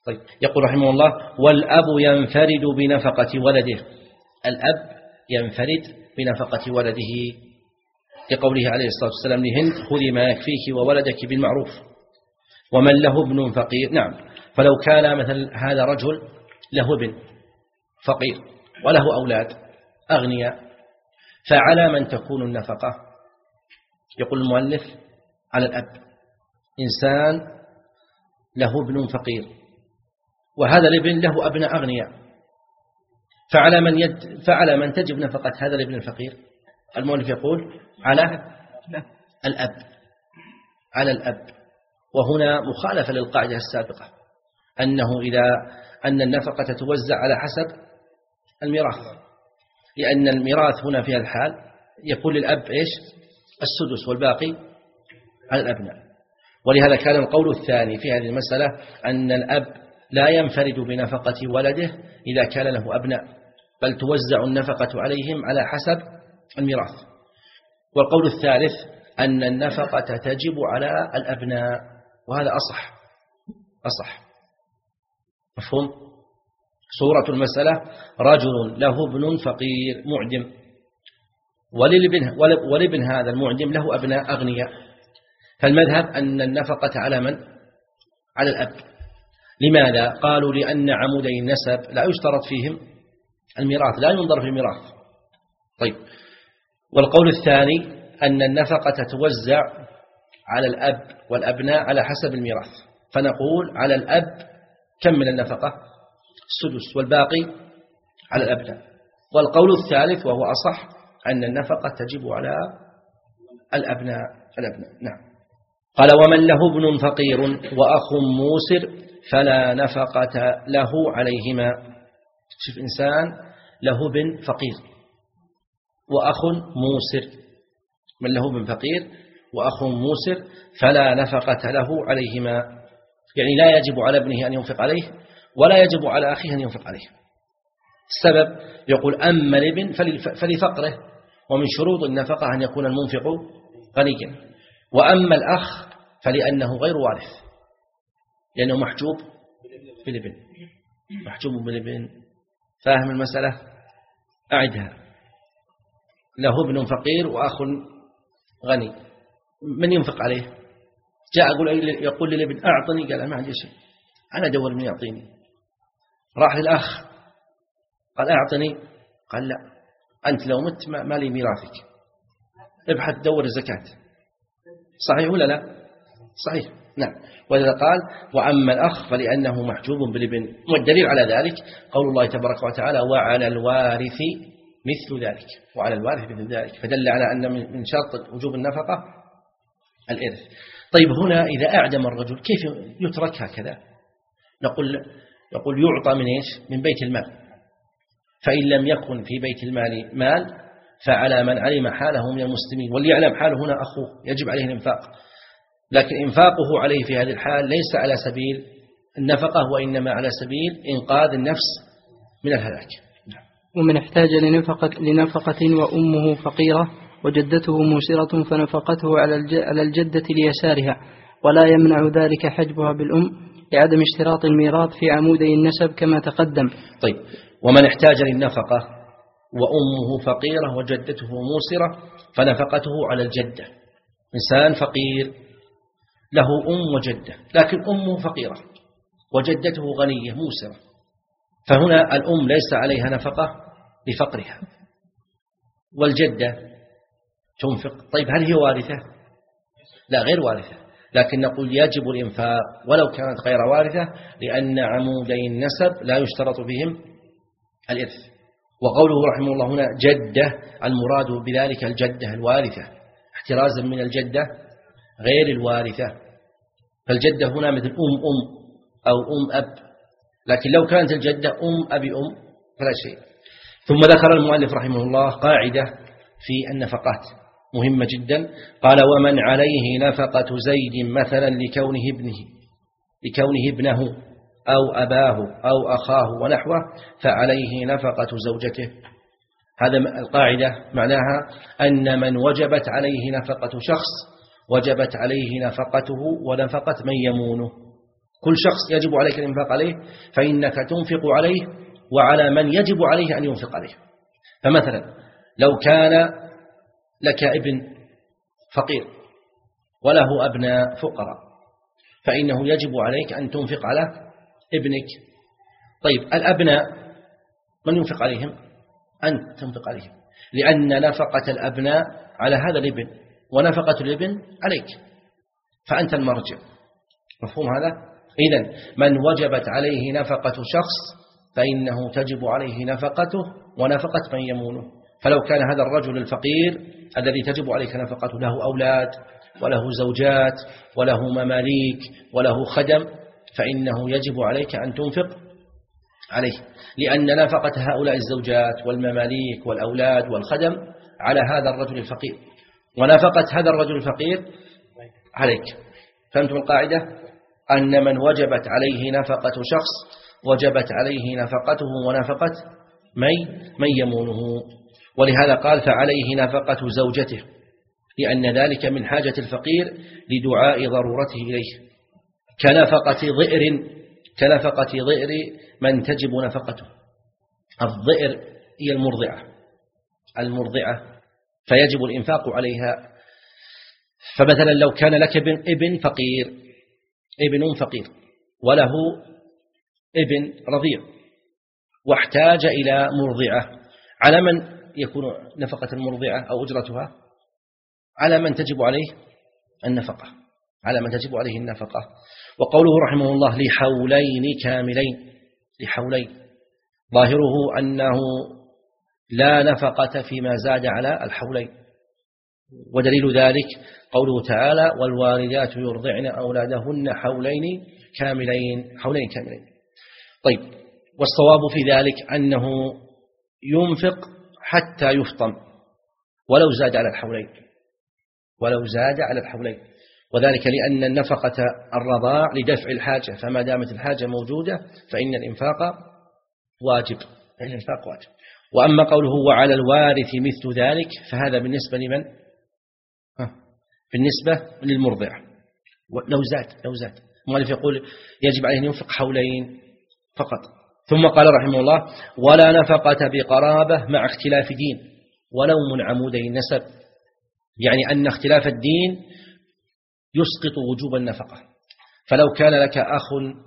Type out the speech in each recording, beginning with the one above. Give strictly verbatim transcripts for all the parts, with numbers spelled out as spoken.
طيب يقول رحمه الله: والأب ينفرد بنفقة ولده. الأب ينفرد بنفقة ولده لقوله عليه الصلاة والسلام لهند: خذي ما يكفيك وولدك بالمعروف. ومن له ابن فقير. نعم، فلو كان مثل هذا رجل له ابن فقير وله أولاد أغنياء، فعلى من تكون النفقة؟ يقول المؤلف: على الأب. إنسان له ابن فقير وهذا الابن له أبناء أغنياء، فعلى من يد فعلى من تجب نفقة هذا الابن الفقير؟ المؤلف يقول: على الأب. على الأب. وهنا مخالفة للقاعدة السابقة أنه إذا أن النفقة تتوزع على حسب الميراث، لأن الميراث هنا في الحال يكون للأب إيش؟ السدس، والباقي على الأبناء. ولهذا كان القول الثاني في هذه المسألة أن الأب لا ينفرد بنفقة ولده إذا كان له أبناء، بل توزع النفقة عليهم على حسب الميراث. والقول الثالث أن النفقة تجب على الأبناء، وهذا أصح أصح مفهوم؟ صورة المسألة: رجل له ابن فقير معدم، وللابن, ولابن هذا المعدم له أبناء أغنياء، فالمذهب أن النفقة على من؟ على الأب. لماذا؟ قالوا: لأن عمودي النسب لا يشترط فيهم الميراث، لا ينظر في الميراث. طيب، والقول الثاني أن النفقة توزع على الأب والأبناء على حسب الميراث، فنقول على الأب كم من النفقة؟ السدس، والباقي على الأبناء. والقول الثالث وهو أصح أن النفقة تجب على الأبناء الأبناء نعم. قال: ومن له ابن فقير وأخ موسر فلا نفقة له عليهما. شوف، إنسان له ابن فقير وأخ موسر، من له ابن فقير وأخ موسر فلا نفقة له عليهما، يعني لا يجب على ابنه أن ينفق عليه ولا يجب على أخيه أن ينفق عليه. السبب يقول: أما الابن فلفقره، ومن شروط النفقة أن يكون المنفق غنيا. وأما الأخ فلأنه غير وارث، لأنه محجوب بالابن، محجوب بالابن. فاهم المسألة؟ أعدها: له ابن فقير وأخ غني، من ينفق عليه؟ جاء يقول للابن: أعطني، قال: ما عندي شيء، أنا أدور من يعطيني. راح للأخ قال: أعطني، قال: لا، أنت لو مت ما لي ميراثك، ابحث دور الزكاة. صحيح ولا لا؟ صحيح، نعم. ولذا قال: وأما الأخ فلأنه محجوب بالابن. والدليل على ذلك قول الله تبارك وتعالى: وعلى الوارث مثل ذلك، وعلى الوارث مثل ذلك، فدل على أن من شرط وجوب النفقة الإرث. طيب، هنا إذا أعدم الرجل كيف يترك هكذا؟ نقول يقول يعطى من إيش؟ من بيت المال. فإن لم يكن في بيت المال مال فعلى من علم حاله من المسلمين، واللي يعلم حاله هنا أخوه يجب عليه الإنفاق، لكن إنفاقه عليه في هذه الحال ليس على سبيل النفقة، وإنما على سبيل إنقاذ النفس من الهلاك. ومن احتاج لنفقة, لنفقة وأمه فقيرة وجدته موسرة فنفقته على الجدة ليسارها، ولا يمنع ذلك حجبها بالأم لعدم اشتراط الميراث في عمودي النسب كما تقدم. طيب، ومن احتاج للنفقة وأمه فقيرة وجدته موسرة فنفقته على الجدة. إنسان فقير له أم وجدة، لكن أمه فقيرة وجدته غنية موسرة، فهنا الأم ليس عليها نفقة لفقرها، والجدة تنفق. طيب، هل هي وارثة؟ لا، غير وارثة، لكن نقول يجب الإنفاق ولو كانت غير وارثة، لأن عمودي النسب لا يشترط فيهم الإرث. وقوله رحمه الله هنا جدة، المراد بذلك الجدة الوارثة، احترازا من الجدة غير الوارثة. فالجدة هنا مثل أم أم أو أم أب، لكن لو كانت الجدة أم أبي أم فلا شيء. ثم ذكر المؤلف رحمه الله قاعدة في النفقات مهمة جدا. قال: ومن عليه نفقة زيد مثلا لكونه ابنه لكونه ابنه أو أباه أو أخاه ونحوه فعليه نفقة زوجته. هذا القاعدة معناها أن من وجبت عليه نفقة شخص وجبت عليه نفقته ونفقة من يمونه. كل شخص يجب عليك الإنفاق عليه فإنك تنفق عليه وعلى من يجب عليه أن ينفق عليه. فمثلا لو كان لك ابن فقير وله أبناء فقراء فإنه يجب عليك أن تنفق على ابنك. طيب الأبناء من ينفق عليهم؟ أنت تنفق عليهم، لأن نفقة الأبناء على هذا الابن ونفقة الابن عليك، فأنت المرجع. مفهوم هذا؟ إذن من وجبت عليه نفقة شخص فإنه تجب عليه نفقته ونفقة من يمونه. فلو كان هذا الرجل الفقير الذي تجب عليك نفقته له أولاد وله زوجات وله مماليك وله خدم فإنه يجب عليك أن تنفق عليه، لأن نفقة هؤلاء الزوجات والمماليك والأولاد والخدم على هذا الرجل الفقير، ونفقة هذا الرجل الفقير عليك. فهمتم القاعدة؟ أن من وجبت عليه نفقة شخص وجبت عليه نفقته ونفقة من من يمونه. ولهذا قال فعليه نفقة زوجته، لأن ذلك من حاجة الفقير لدعاء ضرورته إليه، كنفقة ضئر كنفقة ضئر من تجب نفقته. الضئر هي المرضعة المرضعة فيجب الإنفاق عليها. فمثلا لو كان لك ابن, ابن فقير ابن فقير وله ابن رضيع واحتاج إلى مرضعة، على من يكون نفقة المرضعة أو أجرتها؟ على من تجب عليه النفقة على من تجب عليه النفقة. وقوله رحمه الله لحولين كاملين، لحولين ظاهره أنه لا نفقة فيما زاد على الحولين، ودليل ذلك قوله تعالى والوالدات يرضعن أولادهن حولين كاملين حولين كاملين. طيب، والصواب في ذلك أنه ينفق حتى يفطم ولو زاد على الحولين ولو زاد على الحولين وذلك لأن النفقة الرضاع لدفع الحاجة، فما دامت الحاجة موجودة فإن الإنفاق واجب الإنفاق واجب. وأما قوله وعلى الوارث مثل ذلك فهذا بالنسبة لمن؟ بالنسبة للمرضع لو زاد لو زاد المؤلف يقول يجب عليه أن ينفق حولين فقط. ثم قال رحمه الله ولا نفقة بقرابة مع اختلاف دين ولو من عمودي النسب، يعني أن اختلاف الدين يسقط وجوب النفقة. فلو كان لك أخ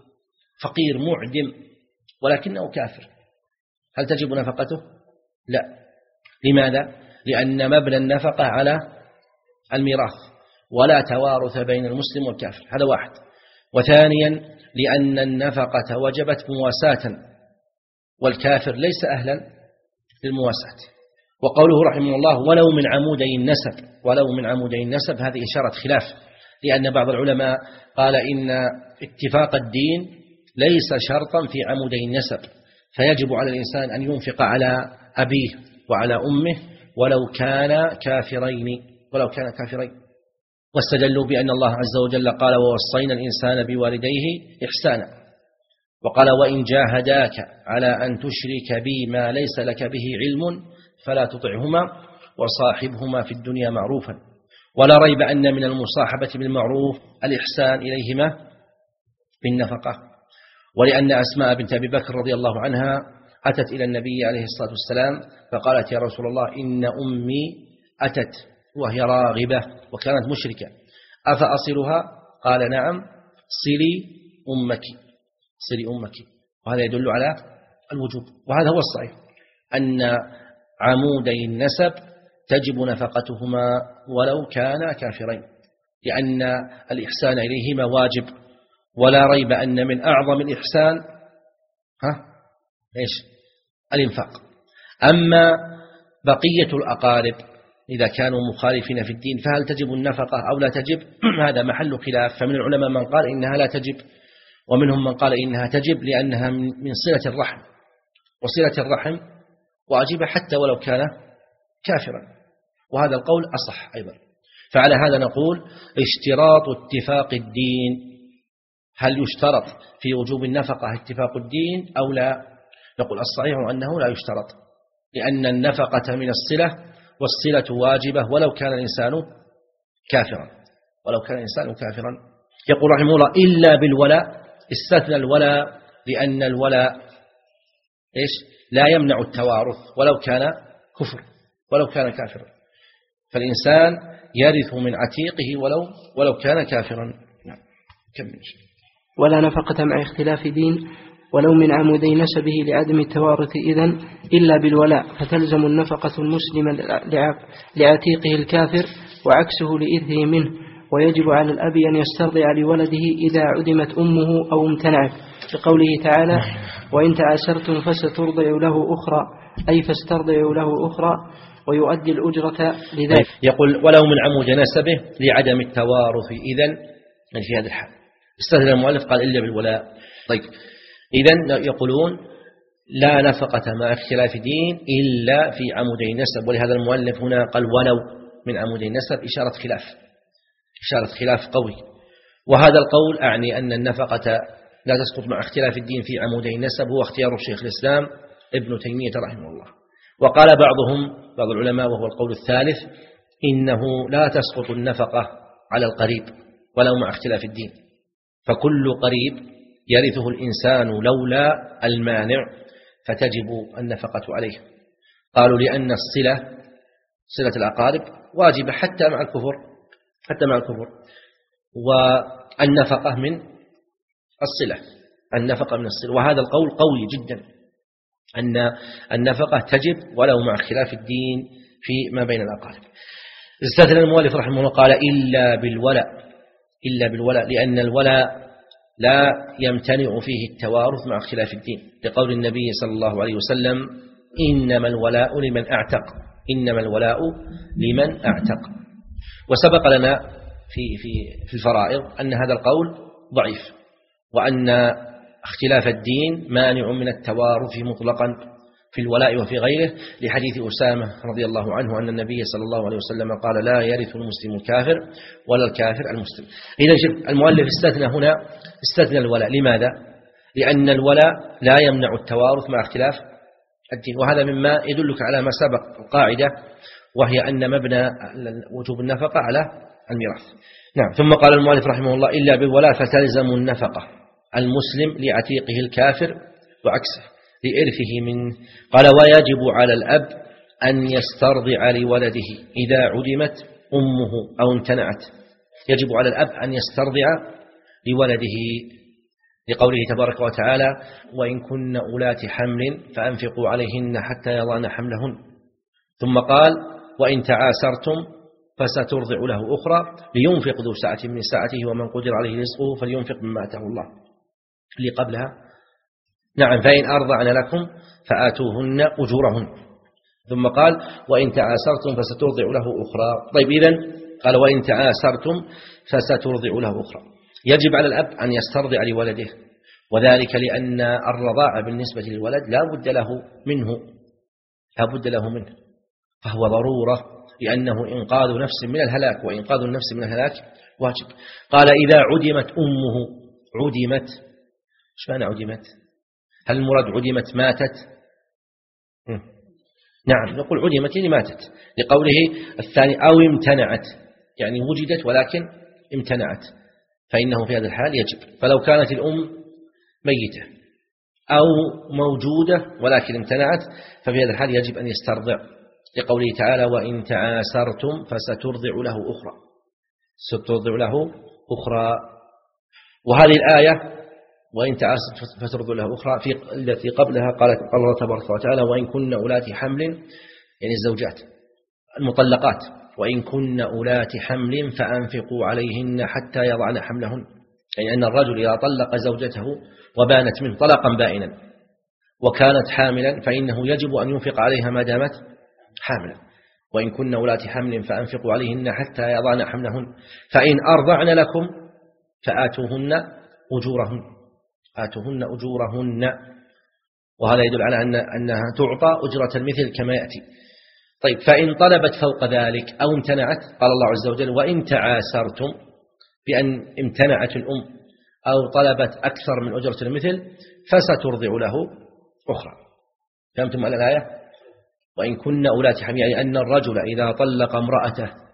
فقير معدم ولكنه كافر هل تجب نفقته؟ لا. لماذا؟ لأن مبنى النفقة على الميراث ولا توارث بين المسلم والكافر، هذا واحد. وثانيا لأن النفقة وجبت مواساة والكافر ليس أهلا للمواساة. وقوله رحمه الله ولو من عمودي النسب ولو من عمودي النسب هذه إشارة خلاف، لأن بعض العلماء قال إن اتفاق الدين ليس شرطا في عمودي النسب، فيجب على الإنسان أن ينفق على أبيه وعلى أمه ولو كان كافرين ولو كان كافرين واستدلوا بأن الله عز وجل قال ووصينا الإنسان بوالديه إحسانا، وقال وإن جاهداك على أن تشرك بي ما ليس لك به علم فلا تطعهما وصاحبهما في الدنيا معروفا. ولا ريب أن من المصاحبة بالمعروف الإحسان إليهما بالنفقة. ولأن أسماء بنت أبي بكر رضي الله عنها أتت إلى النبي عليه الصلاة والسلام فقالت يا رسول الله إن أمي أتت وهي راغبة وكانت مشركة أفأصلها؟ قال نعم صلي أمك صلي أمك. وهذا يدل على الوجوب، وهذا هو الصحيح أن عمودي النسب تجب نفقتهما ولو كانا كافرين، لأن الإحسان إليهما واجب. ولا ريب أن من أعظم الإحسان ها إيش؟ الإنفاق. أما بقية الأقارب إذا كانوا مخالفين في الدين فهل تجب النفقة أو لا تجب؟ هذا محل خلاف. فمن العلماء من قال إنها لا تجب، ومنهم من قال إنها تجب لأنها من صلة الرحم، وصلة الرحم واجبة حتى ولو كان كافرا، وهذا القول أصح أيضا. فعلى هذا نقول اشتراط اتفاق الدين، هل يشترط في وجوب النفقة اتفاق الدين أو لا؟ نقول الصحيح أنه لا يشترط، لأن النفقة من الصلة والصلة واجبة ولو كان الإنسان كافرا ولو كان الإنسان كافرا. يقول رحمه الله إلا بالولاء استثنى الولاء لأن الولاء إيش لا يمنع التوارث ولو كان كفر ولو كان كافرا، فالإنسان يرث من عتيقه ولو ولو كان كافرا. نعم كمل. ولا نفقة مع اختلاف دين ولو من عمودي نسبه لعدم التوارث إذن إلا بالولاء، فتلزم النفقة المسلم لعتيقه الكافر وعكسه لإرثه منه، ويجب على الأب أن يسترضع لولده إذا عدمت أمه أو امتنعت، لقوله تعالى وإن تعاسرتم فسترضع له أخرى، أي فاسترضعوا له أخرى ويؤدي الأجرة لذلك. يقول ولو من عمود نسبه لعدم التوارث إذن في هذا الحال. استثنى المؤلف قال إلا بالولاء. طيب إذن يقولون لا نفقة مع اختلاف دين إلا في عمودي نسب، ولهذا المؤلف هنا قال ولو من عمودي نسب إشارة خلاف إشارة خلاف قوي. وهذا القول أعني أن النفقة لا تسقط مع اختلاف الدين في عمودي نسب هو اختيار الشيخ الإسلام ابن تيمية رحمه الله. وقال بعضهم بعض العلماء وهو القول الثالث إنه لا تسقط النفقة على القريب ولو مع اختلاف الدين، فكل قريب يرثه الإنسان لولا المانع فتجب النفقة عليه. قالوا لأن الصلة صلة الأقارب واجبة حتى مع الكفر حتى مع الكفر والنفقة من الصلة النفقة من الصلة وهذا القول قوي جدا أن النفقة تجب ولو مع اختلاف الدين في ما بين الأقارب. استثنى المؤلف رحمه الله قال إلا بالولاء إلا بالولاء لأن الولاء لا يمتنع فيه التوارث مع اختلاف الدين، لقول النبي صلى الله عليه وسلم إنما الولاء لمن أعتق إنما الولاء لمن أعتق. وسبق لنا في في في الفرائض أن هذا القول ضعيف، وأن اختلاف الدين مانع من التوارث مطلقا في الولاء وفي غيره، لحديث أسامة رضي الله عنه أن النبي صلى الله عليه وسلم قال لا يرث المسلم الكافر ولا الكافر المسلم. إذا شوف المؤلف استثنى هنا استثنى الولاء. لماذا؟ لأن الولاء لا يمنع التوارث مع اختلاف الدين، وهذا مما يدلك على ما سبق القاعدة، وهي أن مبنى وجوب النفقة على الميراث. نعم. ثم قال المؤلف رحمه الله إلا بالولاء فتلزم النفقة المسلم لعتيقه الكافر وعكسه لإرثه منه. قال ويجب على الأب أن يسترضع لولده إذا عدمت أمه أو امتنعت. يجب على الأب أن يسترضع لولده لقوله تبارك وتعالى وإن كن أولات حمل فأنفقوا عليهن حتى يضعن حملهن. ثم قال وإن تعاسرتم فسترضع له أخرى لينفق ذو سعة من سعته ومن قدر عليه رزقه فلينفق مما آتاه الله. اللي قبلها نعم فإن أرضعن لكم فآتوهن أجورهن. ثم قال وإن تعاسرتم فسترضع له أخرى. طيب إذن قال وإن تعاسرتم فسترضع له أخرى. يجب على الأب أن يسترضع لولده، وذلك لأن الرضاعة بالنسبة للولد لا بد له منه لا بد له منه فهو ضرورة، لأنه إنقاذ نفس من الهلاك، وإنقاذ النفس من الهلاك واجب. قال إذا عدمت أمه عدمت. إيش معنى عدمت؟ هل المراد عدمت ماتت؟ م. نعم نقول عدمت يعني ماتت، لقوله الثاني أو امتنعت يعني وجدت ولكن امتنعت، فإنه في هذا الحال يجب. فلو كانت الأم ميتة أو موجودة ولكن امتنعت ففي هذا الحال يجب أن يسترضع، لقوله تعالى وإن تعاسرتم فسترضع له أخرى سترضع له أخرى. وهذه الآية وإن تعاسرتم فترضع له أخرى في التي قبلها قالت قال الله تبارك وتعالى وإن كن أولات حمل يعني الزوجات المطلقات وإن كن أولات حمل فأنفقوا عليهن حتى يضعن حملهن، يعني أن الرجل إذا طلق زوجته وبانت منه طلقا بائنا وكانت حاملا فإنه يجب أن ينفق عليها ما دامت حاملا. وإن كن أولات حمل فأنفقوا عليهن حتى يضعن حملهن فإن أرضعن لكم فآتوهن أجورهن آتوهن أجورهن. وهذا يدل على أن أنها تعطى أجرة المثل كما يأتي. طيب فإن طلبت فوق ذلك أو امتنعت قال الله عز وجل وإن تعاسرتم بأن امتنعت الأم أو طلبت أكثر من أجرة المثل فسترضع له أخرى. فهمتم على الآية؟ وإن كن أولات حمل يعني أن الرجل إذا طلق امرأته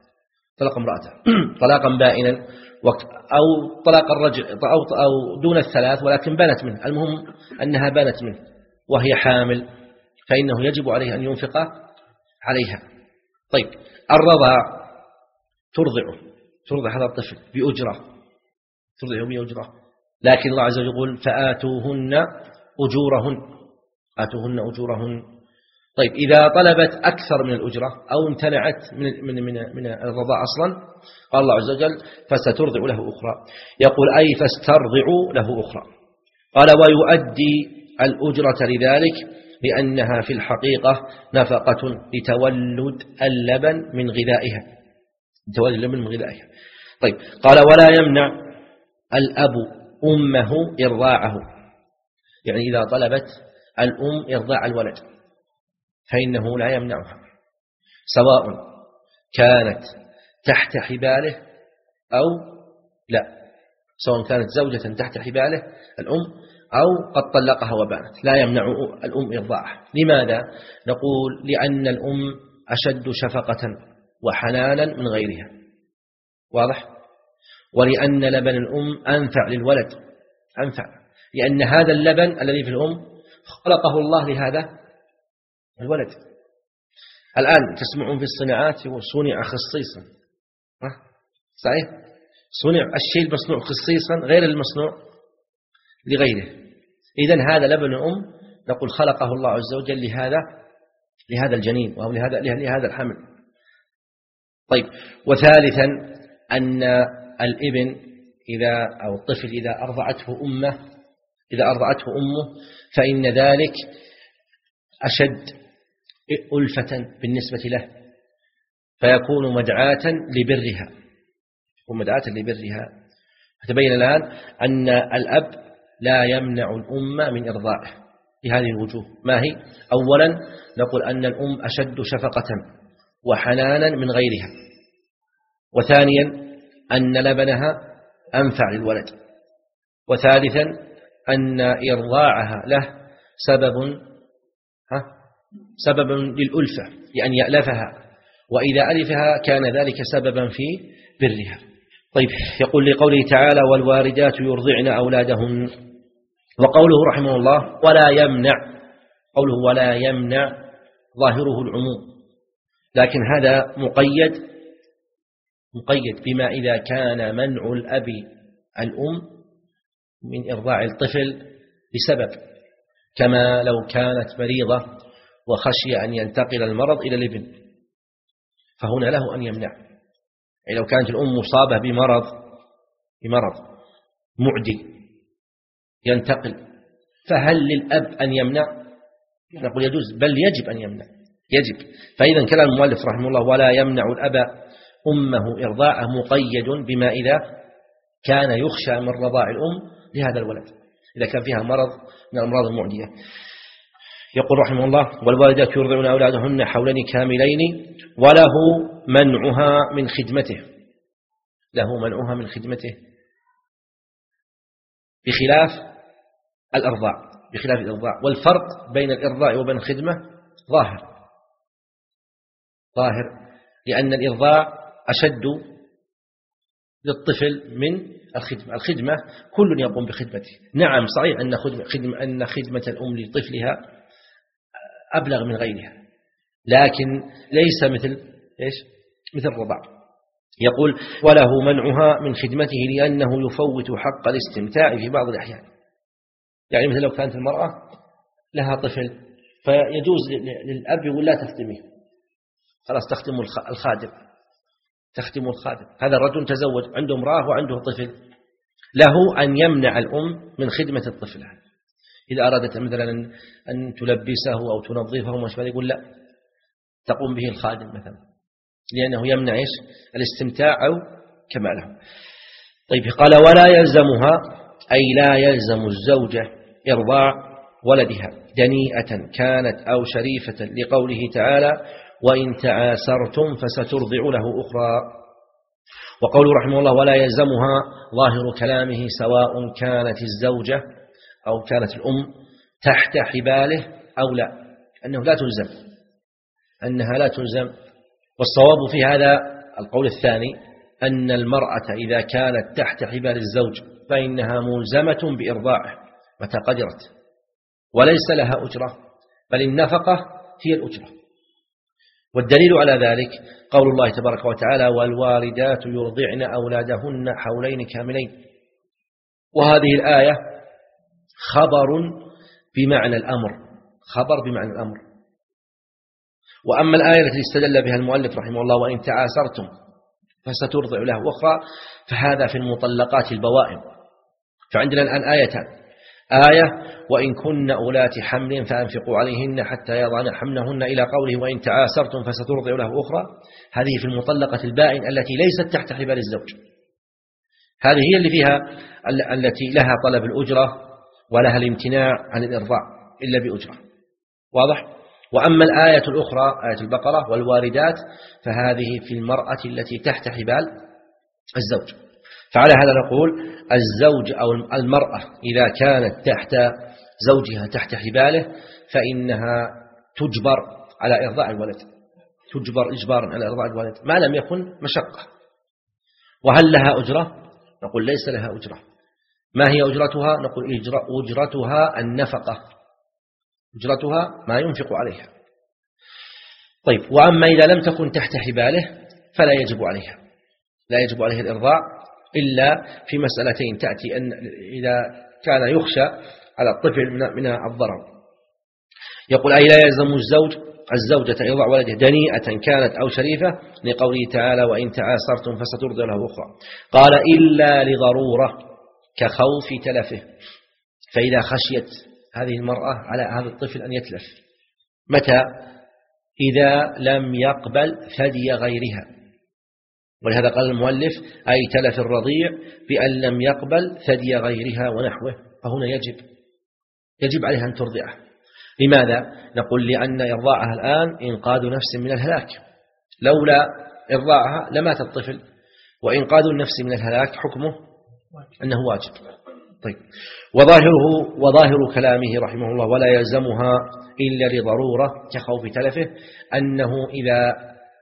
طلق امرأته طلاقا بائنا أو طلاق الرجل أو أو دون الثلاث ولكن بانت منه، المهم أنها بانت منه وهي حامل، فإنه يجب عليه أن ينفق عليها. طيب الرضاع ترضعه ترضع هذا الطفل بأجرة ترضعه بأجرة، لكن الله عز وجل يقول فآتوهن أجورهن آتوهن أجورهن. طيب إذا طلبت أكثر من الأجرة أو امتنعت من من من, من الرضاع أصلا، قال الله عز وجل فسترضع له أخرى. يقول أي فاسترضعوا له أخرى. قال ويؤدي الأجرة لذلك لأنها في الحقيقة نفقة لتولد اللبن من غذائها تولد اللبن من غذائها. طيب قال ولا يمنع الأب أمه إرضاعه، يعني إذا طلبت الأم إرضاع الولد فإنه لا يمنعها، سواء كانت تحت حباله أو لا، سواء كانت زوجة تحت حباله الأم أو قد طلقها وبانت، لا يمنع الأم إرضاعها. لماذا؟ نقول لأن الأم أشد شفقة وحنانا من غيرها، واضح؟ ولأن لبن الأم أنفع للولد أنفع، لأن هذا اللبن الذي في الأم خلقه الله لهذا الولد. الآن تسمعون في الصناعات صنع خصيصا، صحيح؟ صنع الشيء المصنوع خصيصا غير المصنوع لغيره. إذن هذا لبن الأم نقول خلقه الله عز وجل لهذا لهذا الجنين أو لهذا لهذا الحمل. طيب وثالثا أن الابن إذا أو الطفل إذا أرضعته أمه إذا أرضعته أمه فإن ذلك أشد ألفة بالنسبة له، فيكون مدعاة لبرها ومدعاة لبرها. فتبين الآن أن الأب لا يمنع الأم من إرضاعه بهذه الوجوه. ما هي؟ أولا نقول أن الأم أشد شفقة وحنانا من غيرها، وثانيا أن لبنها أنفع للولد، وثالثا أن إرضاعها له سبب ها سبب للألفة، لأن يألفها، وإذا ألفها كان ذلك سببا في برها. طيب يقول لقوله تعالى والوالدات يرضعن أولادهن، وقوله رحمه الله ولا يمنع، قوله ولا يمنع ظاهره العموم، لكن هذا مقيد مقيد بما إذا كان منع الأب الأم من إرضاع الطفل بسبب، كما لو كانت مريضة وخشي أن ينتقل المرض إلى الابن فهنا له أن يمنع. يعني لو كانت الأم مصابة بمرض بمرض معدي ينتقل، فهل للأب أن يمنع؟ نقول يجوز، بل يجب أن يمنع، يجب. فإذا كلام المؤلف رحمه الله ولا يمنع الأب أمه إرضاعه مقيد بما إذا كان يخشى من رضاع الأم لهذا الولد، إذا كان فيها مرض من الأمراض المعدية. يقول رحمه الله والوالدات يرضعن أولادهن حولين كاملين وله منعها من خدمته، له منعها من خدمته بخلاف الإرضاع بخلاف الإرضاع والفرق بين الإرضاع وبين الخدمة ظاهر ظاهر لأن الإرضاع أشد للطفل من الخدمة. الخدمة كل يقوم بخدمته، نعم صحيح أن خدمة, أن خدمة الأم لطفلها أبلغ من غيرها، لكن ليس مثل إيش؟ مثل الرضاع. يقول وله منعها من خدمته لأنه يفوت حق الاستمتاع في بعض الأحيان. يعني مثل لو كانت المرأة لها طفل فيجوز للأب يقول لا تخدميه، خلاص تخدم الخادم تخدم الخادم. هذا الرجل تزوج عنده امرأة وعنده طفل، له أن يمنع الأم من خدمة الطفل. إذا أرادت مثلا أن تلبسه أو تنظفه وما يقول لا، تقوم به الخادم مثلا، لأنه يمنع إيش؟ الاستمتاع أو كماله. طيب قال ولا يلزمها أي لا يلزم الزوجة إرضاع ولدها دنيئة كانت أو شريفة، لقوله تعالى وإن تعاسرتم فسترضع له أخرى. وقول رحمه الله ولا يلزمها ظاهر كلامه سواء كانت الزوجة أو كانت الأم تحت حباله أو لا، أنه لا تلزم أنها لا تلزم. والصواب في هذا القول الثاني أن المرأة إذا كانت تحت حبال الزوج فإنها ملزمة بإرضاعه متى قدرت، وليس لها أجرة، بل النفقة هي الأجرة. والدليل على ذلك قول الله تبارك وتعالى: والوالدات يرضعن أولادهن حولين كاملين. وهذه الآية خبر بمعنى الأمر، خبر بمعنى الأمر. وأما الآية التي استدل بها المؤلف رحمه الله: وإن تعاسرتم فسترضع له أخرى، فهذا في المطلقات البوائم. فعندنا الآن آيتان: آية وإن كن أولات حمل فأنفقوا عليهن حتى يضعن حملهن، إلى قوله: وإن تعاسرتم فسترضع له أخرى. هذه في المطلقة البائن التي ليست تحت حبال الزوج، هذه هي اللي فيها التي لها طلب الأجرة ولها الامتناع عن الإرضاع إلا بأجرة. واضح؟ وأما الآية الأخرى آية البقرة: والوالدات، فهذه في المرأة التي تحت حبال الزوج. فعلى هذا نقول الزوج أو المرأة إذا كانت تحت زوجها تحت حباله فإنها تجبر على إرضاع الولد، تجبر إجبارا على إرضاع الولد ما لم يكن مشقة. وهل لها أجرة؟ نقول ليس لها أجرة. ما هي أجرتها؟ نقول أجرتها النفقة، أجرتها ما ينفق عليها. طيب، وأما إذا لم تكن تحت حباله فلا يجب عليها، لا يجب عليها الإرضاع إلا في مسألتين تأتي: أن إذا كان يخشى على الطفل من الضرر. يقول: أي لا يلزم الزوج الزوجة يضع ولده دنيئة كانت أو شريفة، لقوله تعالى: وإن تعاسرتم فسترضع له أخرى. قال: إلا لضرورة كخوف تلفه. فإذا خشيت هذه المرأة على هذا الطفل أن يتلف، متى؟ إذا لم يقبل ثدي غيرها. ولهذا قال المؤلف: أي تلف الرضيع بأن لم يقبل ثدي غيرها ونحوه، فهنا يجب يجب عليها أن ترضعه. لماذا؟ نقول: لأن إرضاعها الآن إنقاذ نفس من الهلاك، لولا إرضاعها لمات الطفل، وإنقاذ النفس من الهلاك حكمه أنه واجب. طيب، وظاهره وظاهر كلامه رحمه الله: ولا يلزمها إلا لضرورة كخوف تلفه، أنه إذا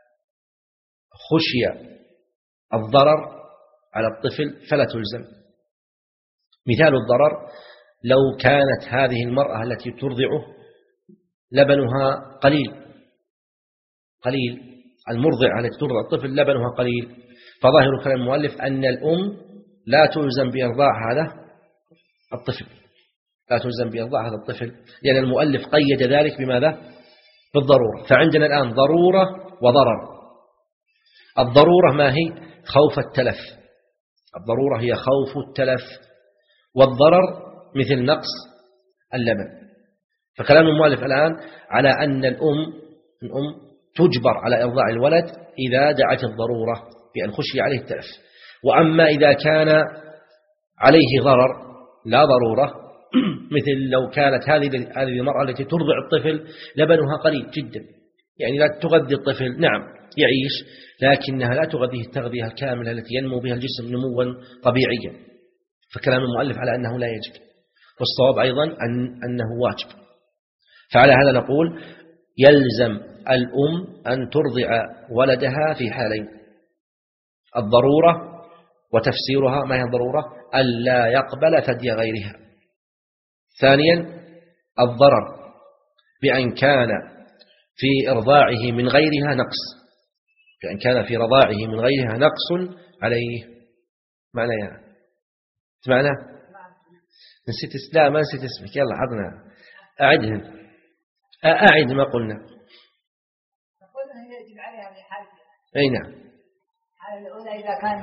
خشي الضرر على الطفل فلا تلزم. مثال الضرر: لو كانت هذه المرأة التي ترضعه لبنها قليل قليل المرضعة التي ترضع الطفل لبنها قليل، فظاهر كلام المؤلف أن الأم لا تلزم بإرضاع هذا الطفل، لا تلزم بإرضاع هذا الطفل، لأن المؤلف قيد ذلك بماذا؟ بالضرورة. فعندنا الآن ضرورة وضرر. الضرورة ما هي؟ خوف التلف، الضرورة هي خوف التلف، والضرر مثل نقص اللبن. فكلام المؤلف الآن على أن الأم الأم تجبر على إرضاع الولد إذا دعت الضرورة بأن خشي عليه التلف. وأما إذا كان عليه ضرر لا ضرورة، مثل لو كانت هذه هذه المرأة التي ترضع الطفل لبنها قليل جدا، يعني لا تغذي الطفل، نعم يعيش لكنها لا تغذيه التغذية الكاملة التي ينمو بها الجسم نموا طبيعيا، فكلام المؤلف على أنه لا يجب، والصواب أيضا أن أنه واجب. فعلى هذا نقول يلزم الأم أن ترضع ولدها في حالين: الضرورة، وتفسيرها ما هي الضرورة؟ ألا يقبل ثدي غيرها. ثانيا الضرر، بأن كان في إرضاعه من غيرها نقص، بأن كان في رضاعه من غيرها نقص عليه. معنى يا سمعنا؟ نسيت؟ لا ما نسيت اسمك، يلا عطنا أعدهن، أعد ما قلنا. قلنا يجب عليها في حالة، أي نعم، الحالة الأولى إذا كان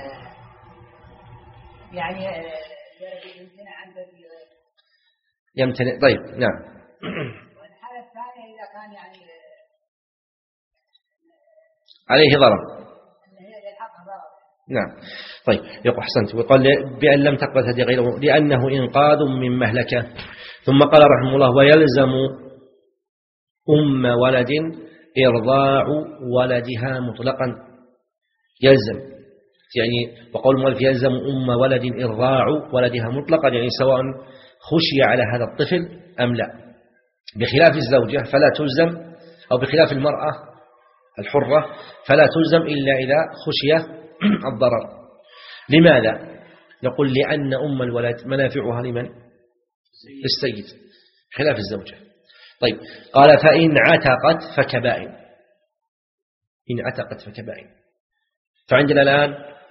يعني يمتنع عن ثدي يمتنع. طيب نعم. والحالة الثانية إذا كان يعني عليه ضرر، يلحقها ضرر. نعم. طيب، يقول أحسنت. وقال بأن لم تقبل ثدي غيره لأنه إنقاذ من مهلكة. ثم قال رحمه الله: ويلزم أم ولد إرضاع ولدها مطلقا. يلزم يعني، وقول المؤلف يلزم أم ولد إرضاع ولدها مطلقا، يعني سواء خشي على هذا الطفل أم لا، بخلاف الزوجة فلا تلزم، أو بخلاف المرأة الحرة فلا تلزم إلا إذا خشي الضرر. لماذا؟ نقول لأن أم الولد منافعها لمن؟ للسيد خلاف الزوجة. طيب قال فإن عتقت فكبائن، إن عتقت فكبائن. فعندنا الآن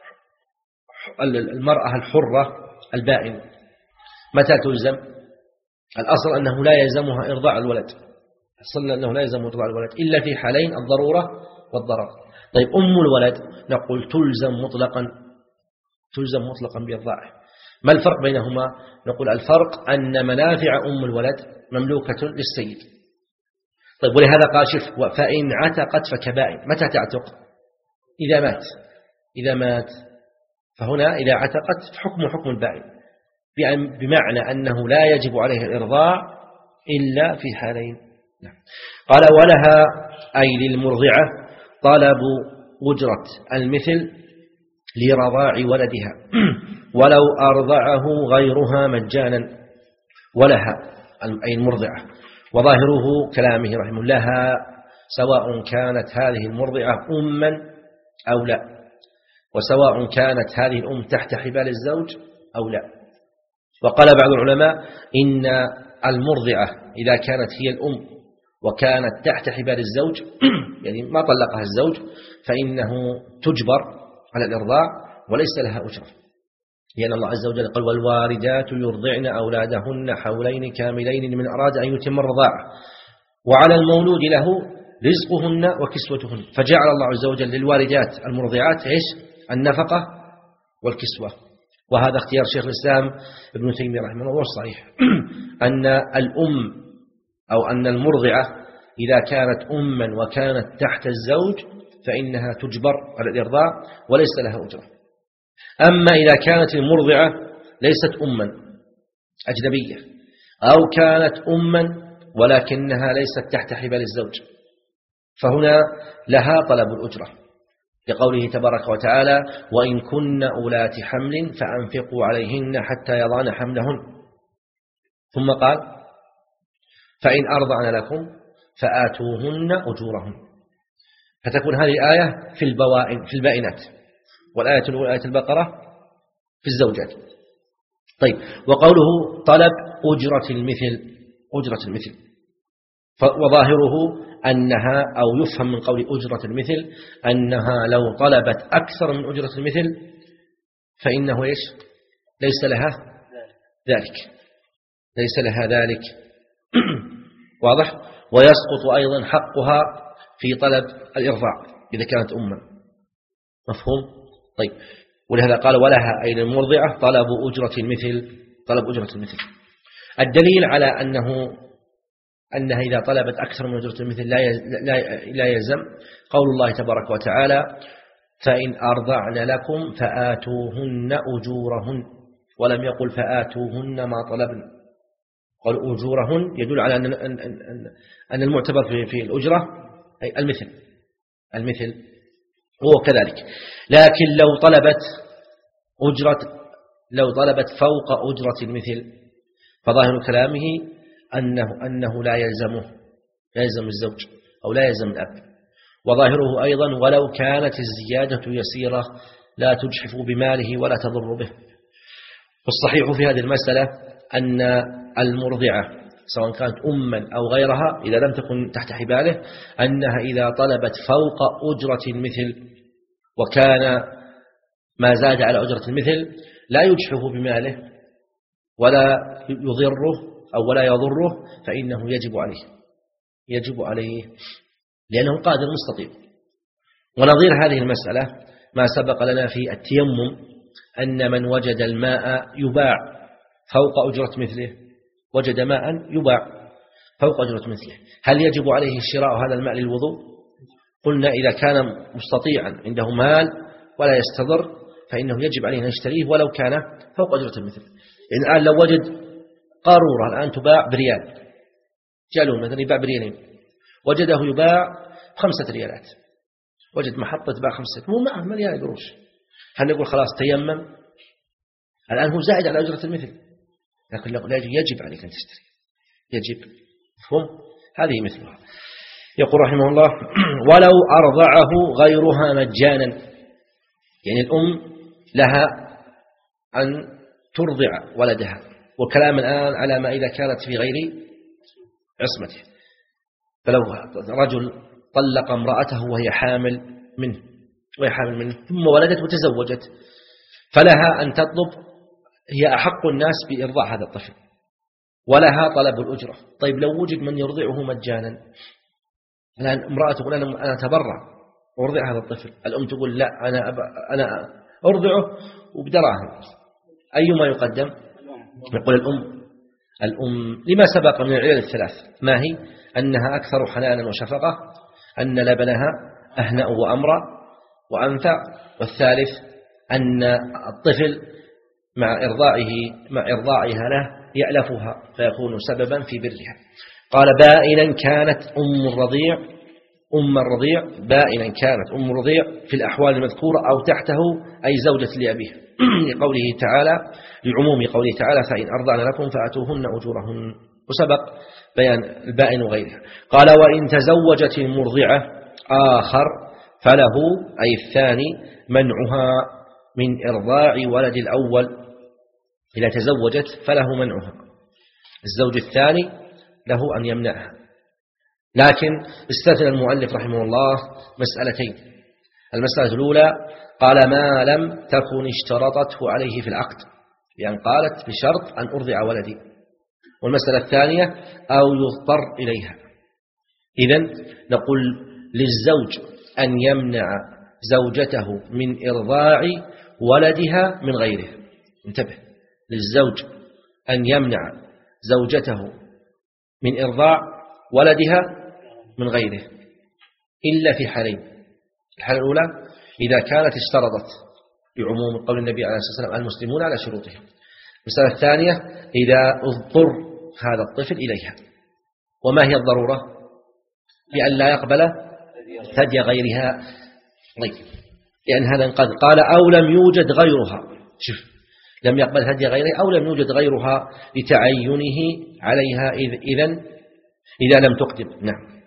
المرأة الحرة البائن متى تلزم؟ الأصل أنه لا يلزمها إرضاع الولد، الأصل أنه لا يلزمها إرضاع الولد إلا في حالين الضرورة والضرر. طيب أم الولد نقول تلزم مطلقا، تلزم مطلقا بإرضاعه. ما الفرق بينهما؟ نقول الفرق أن منافع أم الولد مملوكة للسيد. طيب ولهذا قال شوف فإن عتقت فكبائن. متى تعتق؟ إذا مات، إذا مات. فهنا إذا عتقت حكم حكم البائن، بمعنى أنه لا يجب عليه الإرضاع إلا في حالين. قال ولها أي للمرضعة طلب أجرة المثل لرضاع ولدها ولو أرضعه غيرها مجانا، ولها أي المرضعة. وظاهره كلامه رحمه لها سواء كانت هذه المرضعة أما أو لا، وسواء كانت هذه الأم تحت حبال الزوج أو لا. وقال بعض العلماء إن المرضعة إذا كانت هي الأم وكانت تحت حبال الزوج يعني ما طلقها الزوج فإنه تجبر على الإرضاع وليس لها أجرة، لأن الله عز وجل قال والوالدات يرضعن أولادهن حولين كاملين لمن أراد أن يتم الرضاعة وعلى المولود له رزقهن وكسوتهن. فجعل الله عز وجل للوالدات المرضعات إيش؟ النفقة والكسوة. وهذا اختيار شيخ الإسلام ابن تيمية رحمه الله صحيح أن الأم أو أن المرضعة إذا كانت أما وكانت تحت الزوج فإنها تجبر على الإرضاع وليس لها أجرة. أما إذا كانت المرضعة ليست أما أجنبية أو كانت أما ولكنها ليست تحت حبال الزوج فهنا لها طلب الأجرة، لقوله تبارك وتعالى وإن كن أولات حمل فأنفقوا عليهن حتى يضعن حملهن. ثم قال فإن أرضعن لكم فآتوهن أجورهن. فتكون هذه الآية في البوائن في البائنات، والآية الأولى آية البقرة في الزوجات. طيب وقوله طلب أجرة المثل، أجرة المثل وظاهره أنها أو يفهم من قول أجرة المثل أنها لو طلبت أكثر من أجرة المثل فإنه إيش؟ ليس لها ذلك، ليس لها ذلك واضح. ويسقط أيضا حقها في طلب الإرضاع إذا كانت أما. مفهوم؟ طيب ولهذا قال ولها أي المرضعة طلب أجرة المثل، طلب أجرة المثل. الدليل على أنه أنها إذا طلبت أكثر من أجرة المثل لا يلزم قول الله تبارك وتعالى فإن أرضعن لكم فآتوهن أجورهن، ولم يقل فآتوهن ما طلبن، قال أجورهن يدل على أن أن المعتبر في في الأجرة أي المثل، المثل هو كذلك. لكن لو طلبت أجرة لو طلبت فوق أجرة المثل فظاهر كلامه أنه أنه لا يلزمه لا يلزم الزوج أو لا يلزم الأب. وظاهره أيضا ولو كانت الزيادة يسيرة لا تجحف بماله ولا تضر به. والصحيح في هذه المسألة أن المرضعة سواء كانت أما أو غيرها إذا لم تكن تحت حباله أنها إذا طلبت فوق أجرة المثل وكان ما زاد على أجرة المثل لا يجحف بماله ولا يضره أو ولا يضره فإنه يجب عليه يجب عليه لأنه قادر مستطيع. ونظير هذه المسألة ما سبق لنا في التيمم أن من وجد الماء يباع فوق أجرة مثله، وجد ماء يباع فوق أجرة مثله، هل يجب عليه شراء هذا الماء للوضوء؟ قلنا إذا كان مستطيعا عنده مال ولا يستضر فإنه يجب عليه أن يشتريه ولو كان فوق أجرة المثل. يعني الآن لو وجد قارورة الآن تباع بريال، جعلوا مثلا يباع بريالين، وجده يباع خمسة ريالات، وجد محطة تباع خمسة مو معه مليان قروش، هل نقول خلاص تيمم؟ الآن هو زائد على أجرة المثل، لكن يجب عليك أن تشتري، يجب. مفهوم؟ هذه مثلها. يقول رحمه الله: ولو أرضعه غيرها مجانا، يعني الأم لها أن ترضع ولدها، وكلام الآن على ما إذا كانت في غير عصمته. فلو رجل طلق امرأته وهي حامل منه وهي حامل منه ثم ولدت وتزوجت، فلها أن تطلب، هي أحق الناس بإرضاع هذا الطفل ولها طلب الأجرة. طيب لو وجد من يرضعه مجانا، الآن امرأة تقول أنا أتبرع أرضع هذا الطفل، الأم تقول لا أنا أب... أنا أرضعه وبدراهم، أيما يقدم؟ يقول الأم. الأم لما سبق من العلل الثلاث، ما هي؟ أنها أكثر حنانا وشفقة، أن لبنها أهنأ وأمرأ وأنفع، والثالث أن الطفل مع إرضاعه مع إرضاعها له يألفها فيكون سببا في برها. قال: بائنا كانت أم الرضيع أم الرضيع بائنا كانت أم الرضيع في الأحوال المذكورة أو تحته، أي زوجة لأبيه، لقوله تعالى، لعموم قوله تعالى: فإن أرضعن لكم فأتوهن أجورهن، وسبق بيان البائن وغيرها. قال: وإن تزوجت المرضعة آخر فله، أي الثاني، منعها من إرضاع ولد الأول. إذا تزوجت فله منعها، الزوج الثاني له أن يمنعها. لكن استثنى المؤلف رحمه الله مسألتين. المسألة الأولى قال: ما لم تكن اشترطته عليه في العقد، يعني قالت بشرط أن أرضع ولدي. والمسألة الثانية أو يضطر إليها. إذن نقول للزوج أن يمنع زوجته من إرضاع ولدها من غيره. انتبه، للزوج أن يمنع زوجته من إرضاع ولدها من غيره إلا في حالين. الحالة الأولى إذا كانت اشترطت، بعموم قول النبي عليه الصلاة والسلام: المسلمون على شروطهم. المسألة الثانية إذا اضطر هذا الطفل إليها. وما هي الضرورة؟ بأن لا يقبل ثدي غيرها. طيب، لأن هذا قد قال: أو لم يوجد غيرها. شوف، لم يقبل ثدي غيرها أو لم يوجد غيرها لتعينه عليها إذن إذا لم تقدم. نعم.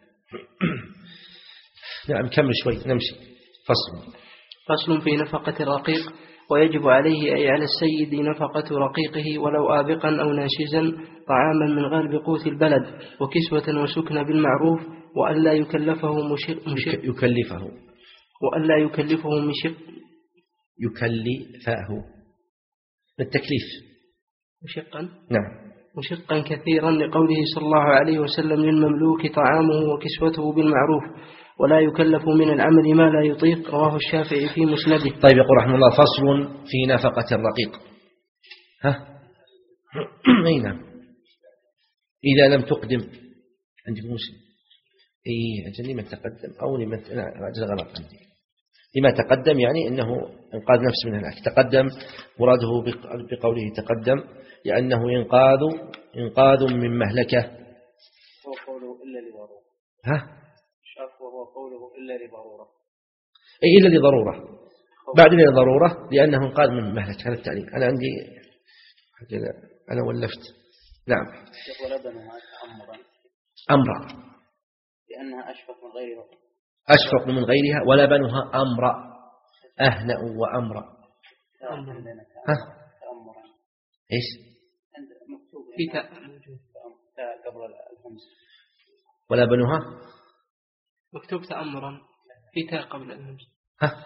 نعم، كمل شوي نمشي. فصل فصل في نفقة الرقيق: ويجب عليه أي على السيد نفقة رقيقه ولو آبقا أو ناشزا طعاما من غالب قوت البلد، وكسوة وسكن بالمعروف، وألا يكلفه مشق, مشق يكلفه وألا يكلفه مشق يكلفه بالتكليف مشقا نعم مشقا كثيرا، لقوله صلى الله عليه وسلم: للمملوك طعامه وكسوته بالمعروف، ولا يكلف من العمل ما لا يطيق. رواه الشافعي في مسنده. طيب، يقول رحمه الله: فصل في نفقة الرقيق. ها أي نعم. إذا لم تقدم عندك مسلم، إيه أجل لما تقدم أو لما أجل غلط عندي. لما تقدم يعني أنه إنقاذ نفس من هناك. تقدم مراده بقوله تقدم لأنه إنقاذ إنقاذ من مهلكة. هو قوله إلا لضرورة. ها شاف وهو قوله إلا لضرورة، أي إلا لضرورة، بعد إلا لضرورة لأنه إنقاذ من مهلكة. هذا التعليم. أنا عندي أنا ولفت. نعم. ولبنها أمرا أمرا لأنها أشفق من غيرها أشفق من غيرها، ولبنها أمرا أهنأ وأمرا. ها إيش مكتوب في تاء قبل الهمز، ولبنها مكتوب تأمرا في تاء قبل الهمز. ها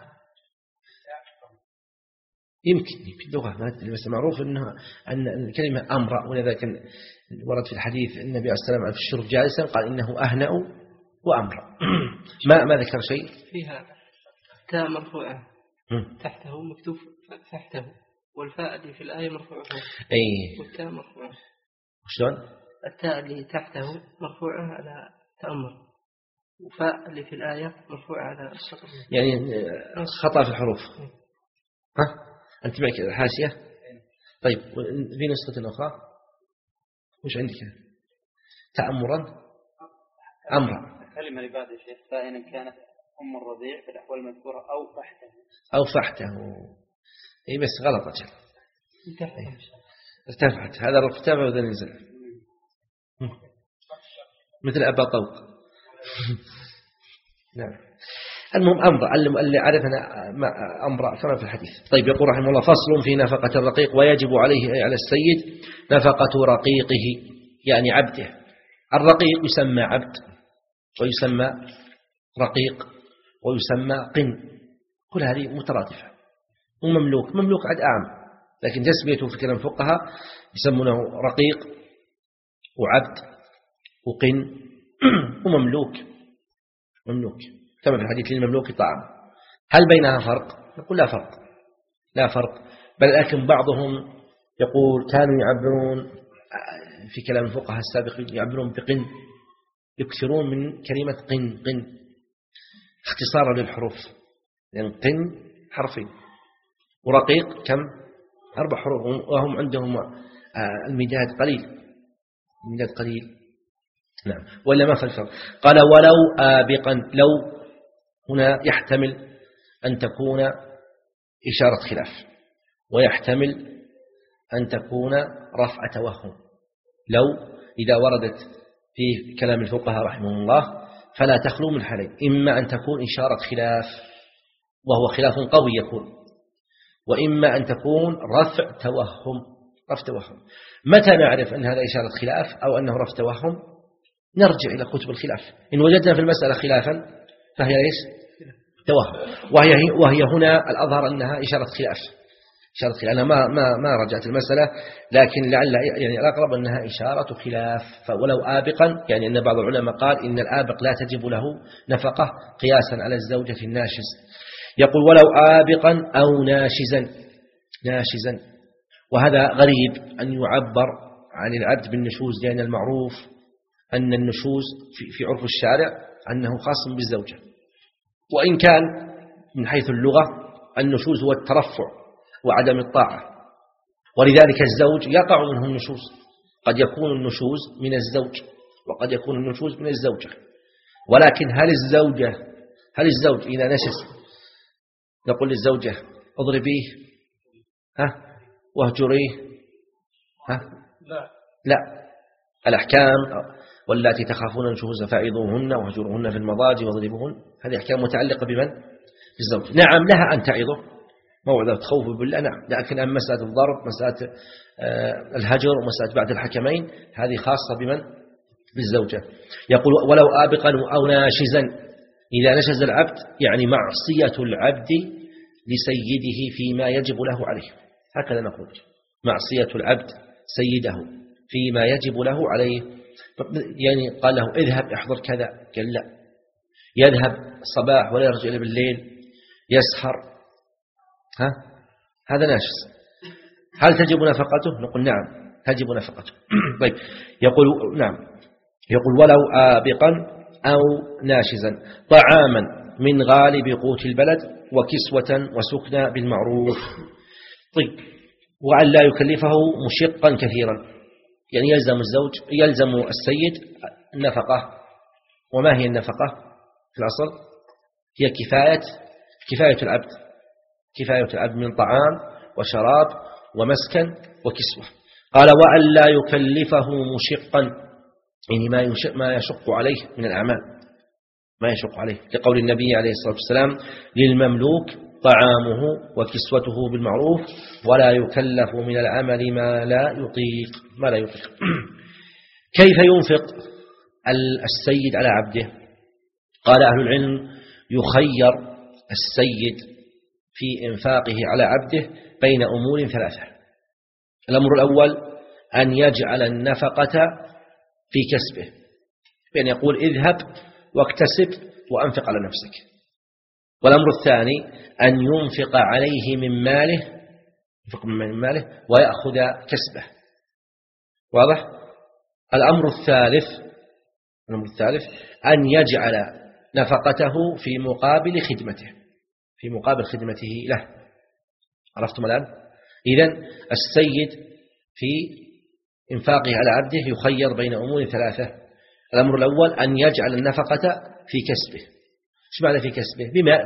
يمكن في اللغة، بس معروف أنها أن الكلمة أمرا، ولذلك ورد في الحديث النبي عليه الصلاة والسلام في الشرب جالسا قال إنه أهنأ وأمرا. ما ما ذكر شيء فيها تاء مرفوعة تحته مكتوب تحته، والفاء اللي في الآية مرفوعة أي والتاء مرفوعة. شلون؟ التاء اللي تحته مرفوعة على تأمر، وفاء اللي في الآية مرفوعة على السطر، يعني خطأ في الحروف. ها أنت معك الحاشية؟ طيب، في نسخة أخرى وش عندك؟ تأمرا أمرا. الكلمة اللي بعد الشيخ فإن كانت أم الرضيع في الأحوال المذكورة أو فحته أو فحته. إيه بس غلط أجل ارتفعت، هذا ارتفع وذا نزل، مثل أبا طوق. نعم. المهم أمر اللي عرفنا أمر كما في الحديث. طيب يقول رحمه الله فصل في نفقة الرقيق ويجب عليه أي على السيد نفقة رقيقه يعني عبده. الرقيق يسمى عبد ويسمى رقيق ويسمى قن، كل هذه مترادفة. ومملوك مملوك عد أعم، لكن تسميته في كلام الفقهاء يسمونه رقيق وعبد وقن ومملوك مملوك كما في الحديث للمملوك طعام. هل بينها فرق؟ نقول لا فرق لا فرق بل لكن بعضهم يقول كانوا يعبرون في كلام الفقهاء السابقين يعبرون بقن، يكثرون من كلمة قن قن اختصارا للحروف، لأن يعني قن حرفين ورقيق كم أربع حروف، وهم عندهم المداد قليل المداد قليل. نعم ولا ما فالفرق. قال ولو آبقا، لو هنا يحتمل أن تكون إشارة خلاف ويحتمل أن تكون رفع توهم. لو إذا وردت في كلام الفقهاء رحمه الله فلا تخلو من حالين، إما أن تكون إشارة خلاف وهو خلاف قوي يكون، وإما أن تكون رفع توهم رفع توهم. متى نعرف أن هذا إشارة خلاف أو أنه رفع توهم؟ نرجع إلى كتب الخلاف. إن وجدنا في المسألة خلافا فهي ليش توهم، وهي وهي هنا الأظهر أنها إشارة خلاف إشارة خلاف. أنا ما ما ما رجعت المسألة، لكن لعل يعني الأقرب أنها إشارة خلاف. فولو آبقا يعني أن بعض العلماء قال إن الآبق لا تجب له نفقة قياسا على الزوجة الناشز. يقول ولو آبقا أو ناشزا ناشزا وهذا غريب أن يعبر عن العبد بالنشوز، لأن المعروف أن النشوز في, في عرف الشارع أنه خاص بالزوجة، وإن كان من حيث اللغة النشوز هو الترفع وعدم الطاعة، ولذلك الزوج يقع منه النشوز. قد يكون النشوز من الزوج وقد يكون النشوز من الزوجة، ولكن هل الزوجة هل الزوج إذا نشز نقول للزوجة اضربيه ها واهجريه ها لا لا الأحكام واللاتي تخافون نشوزهن فعظوهن واهجروهن في المضاجع واضربوهن، هذه أحكام متعلقة بمن؟ بالزوج. نعم لها أن تعظه موعظة تخوف بالله، نعم، لكن أما مسألة الضرب مسألة الهجر ومسألة بعد الحكمين هذه خاصة بمن؟ بالزوجة. يقول ولو آبقا أو ناشزا، إذا نشز العبد يعني معصية العبد لسيده فيما يجب له عليه، هكذا نقول معصية العبد سيده فيما يجب له عليه. يعني قال له اذهب احضر كذا، قال لا، يذهب الصباح ولا يرجع إلى بالليل، يسهر، ها هذا ناشز. هل تجب نفقته؟ نقول نعم تجب نفقته. طيب يقول نعم يقول ولو آبقا أو ناشزا طعاما من غالب قوت البلد وكسوة وسكنى بالمعروف. طيب وأن لا يكلفه مشقا كثيرا، يعني يلزم الزوج يلزم السيد النفقة. وما هي النفقة في الأصل؟ هي كفاية كفاية العبد كفاية العبد من طعام وشراب ومسكن وكسوة. قال وأن لا يكلفه مشقا، يعني ما يشق, ما يشق عليه من الأعمال، ما يشق عليه، لقول النبي عليه الصلاة والسلام للمملوك طعامه وكسوته بالمعروف ولا يكلف من العمل ما لا يطيق ما لا يطيق. كيف ينفق السيد على عبده؟ قال أهل العلم يخير السيد في إنفاقه على عبده بين أمور ثلاثة. الأمر الأول أن يجعل النفقة في كسبه، بأن يقول اذهب واكتسب وأنفق على نفسك. والأمر الثاني أن ينفق عليه من ماله ينفق من ماله ويأخذ كسبه. واضح؟ الأمر الثالث الأمر الثالث أن يجعل نفقته في مقابل خدمته في مقابل خدمته له. عرفتم الآن؟ إذن السيد في إنفاقه على عبده يخير بين أمور ثلاثة. الأمر الأول أن يجعل النفقة في كسبه. ايش معنى في كسبه؟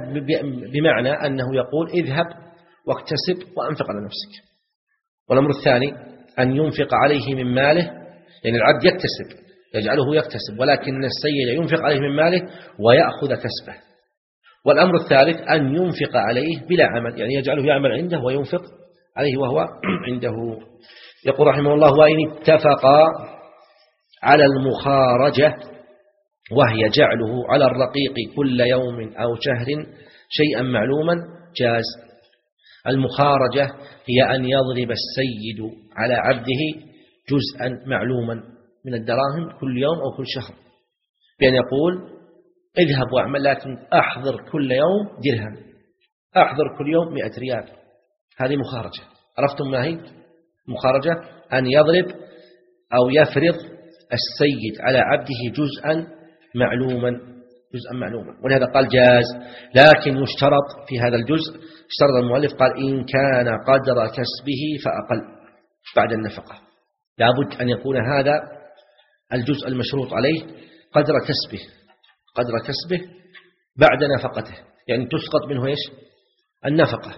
بمعنى أنه يقول اذهب واكتسب وأنفق على نفسك. والأمر الثاني أن ينفق عليه من ماله، يعني العبد يكتسب يجعله يكتسب، ولكن السيد ينفق عليه من ماله ويأخذ كسبه. والأمر الثالث أن ينفق عليه بلا عمل، يعني يجعله يعمل عنده وينفق عليه وهو عنده. يقول رحمه الله: وإن اتفقا على المخارجة وهي جعله على الرقيق كل يوم أو شهر شيئا معلوما جاز. المخارجة هي أن يضرب السيد على عبده جزءا معلوما من الدراهم كل يوم أو كل شهر، بأن يقول: اذهب واعمل لكن أحضر كل يوم درهم، أحضر كل يوم مئة ريال. هذه مخارجة. عرفتم ما هي مخارجة؟ أن يضرب أو يفرض السيد على عبده جزءا معلوما جزءا معلوما ولهذا قال جاز. لكن يشترط في هذا الجزء، اشترط المؤلف قال: إن كان قدر كسبه فأقل بعد النفقة. لابد أن يكون هذا الجزء المشروط عليه قدر كسبه قدر كسبه بعد نفقته، يعني تسقط منه إيش؟ النفقة،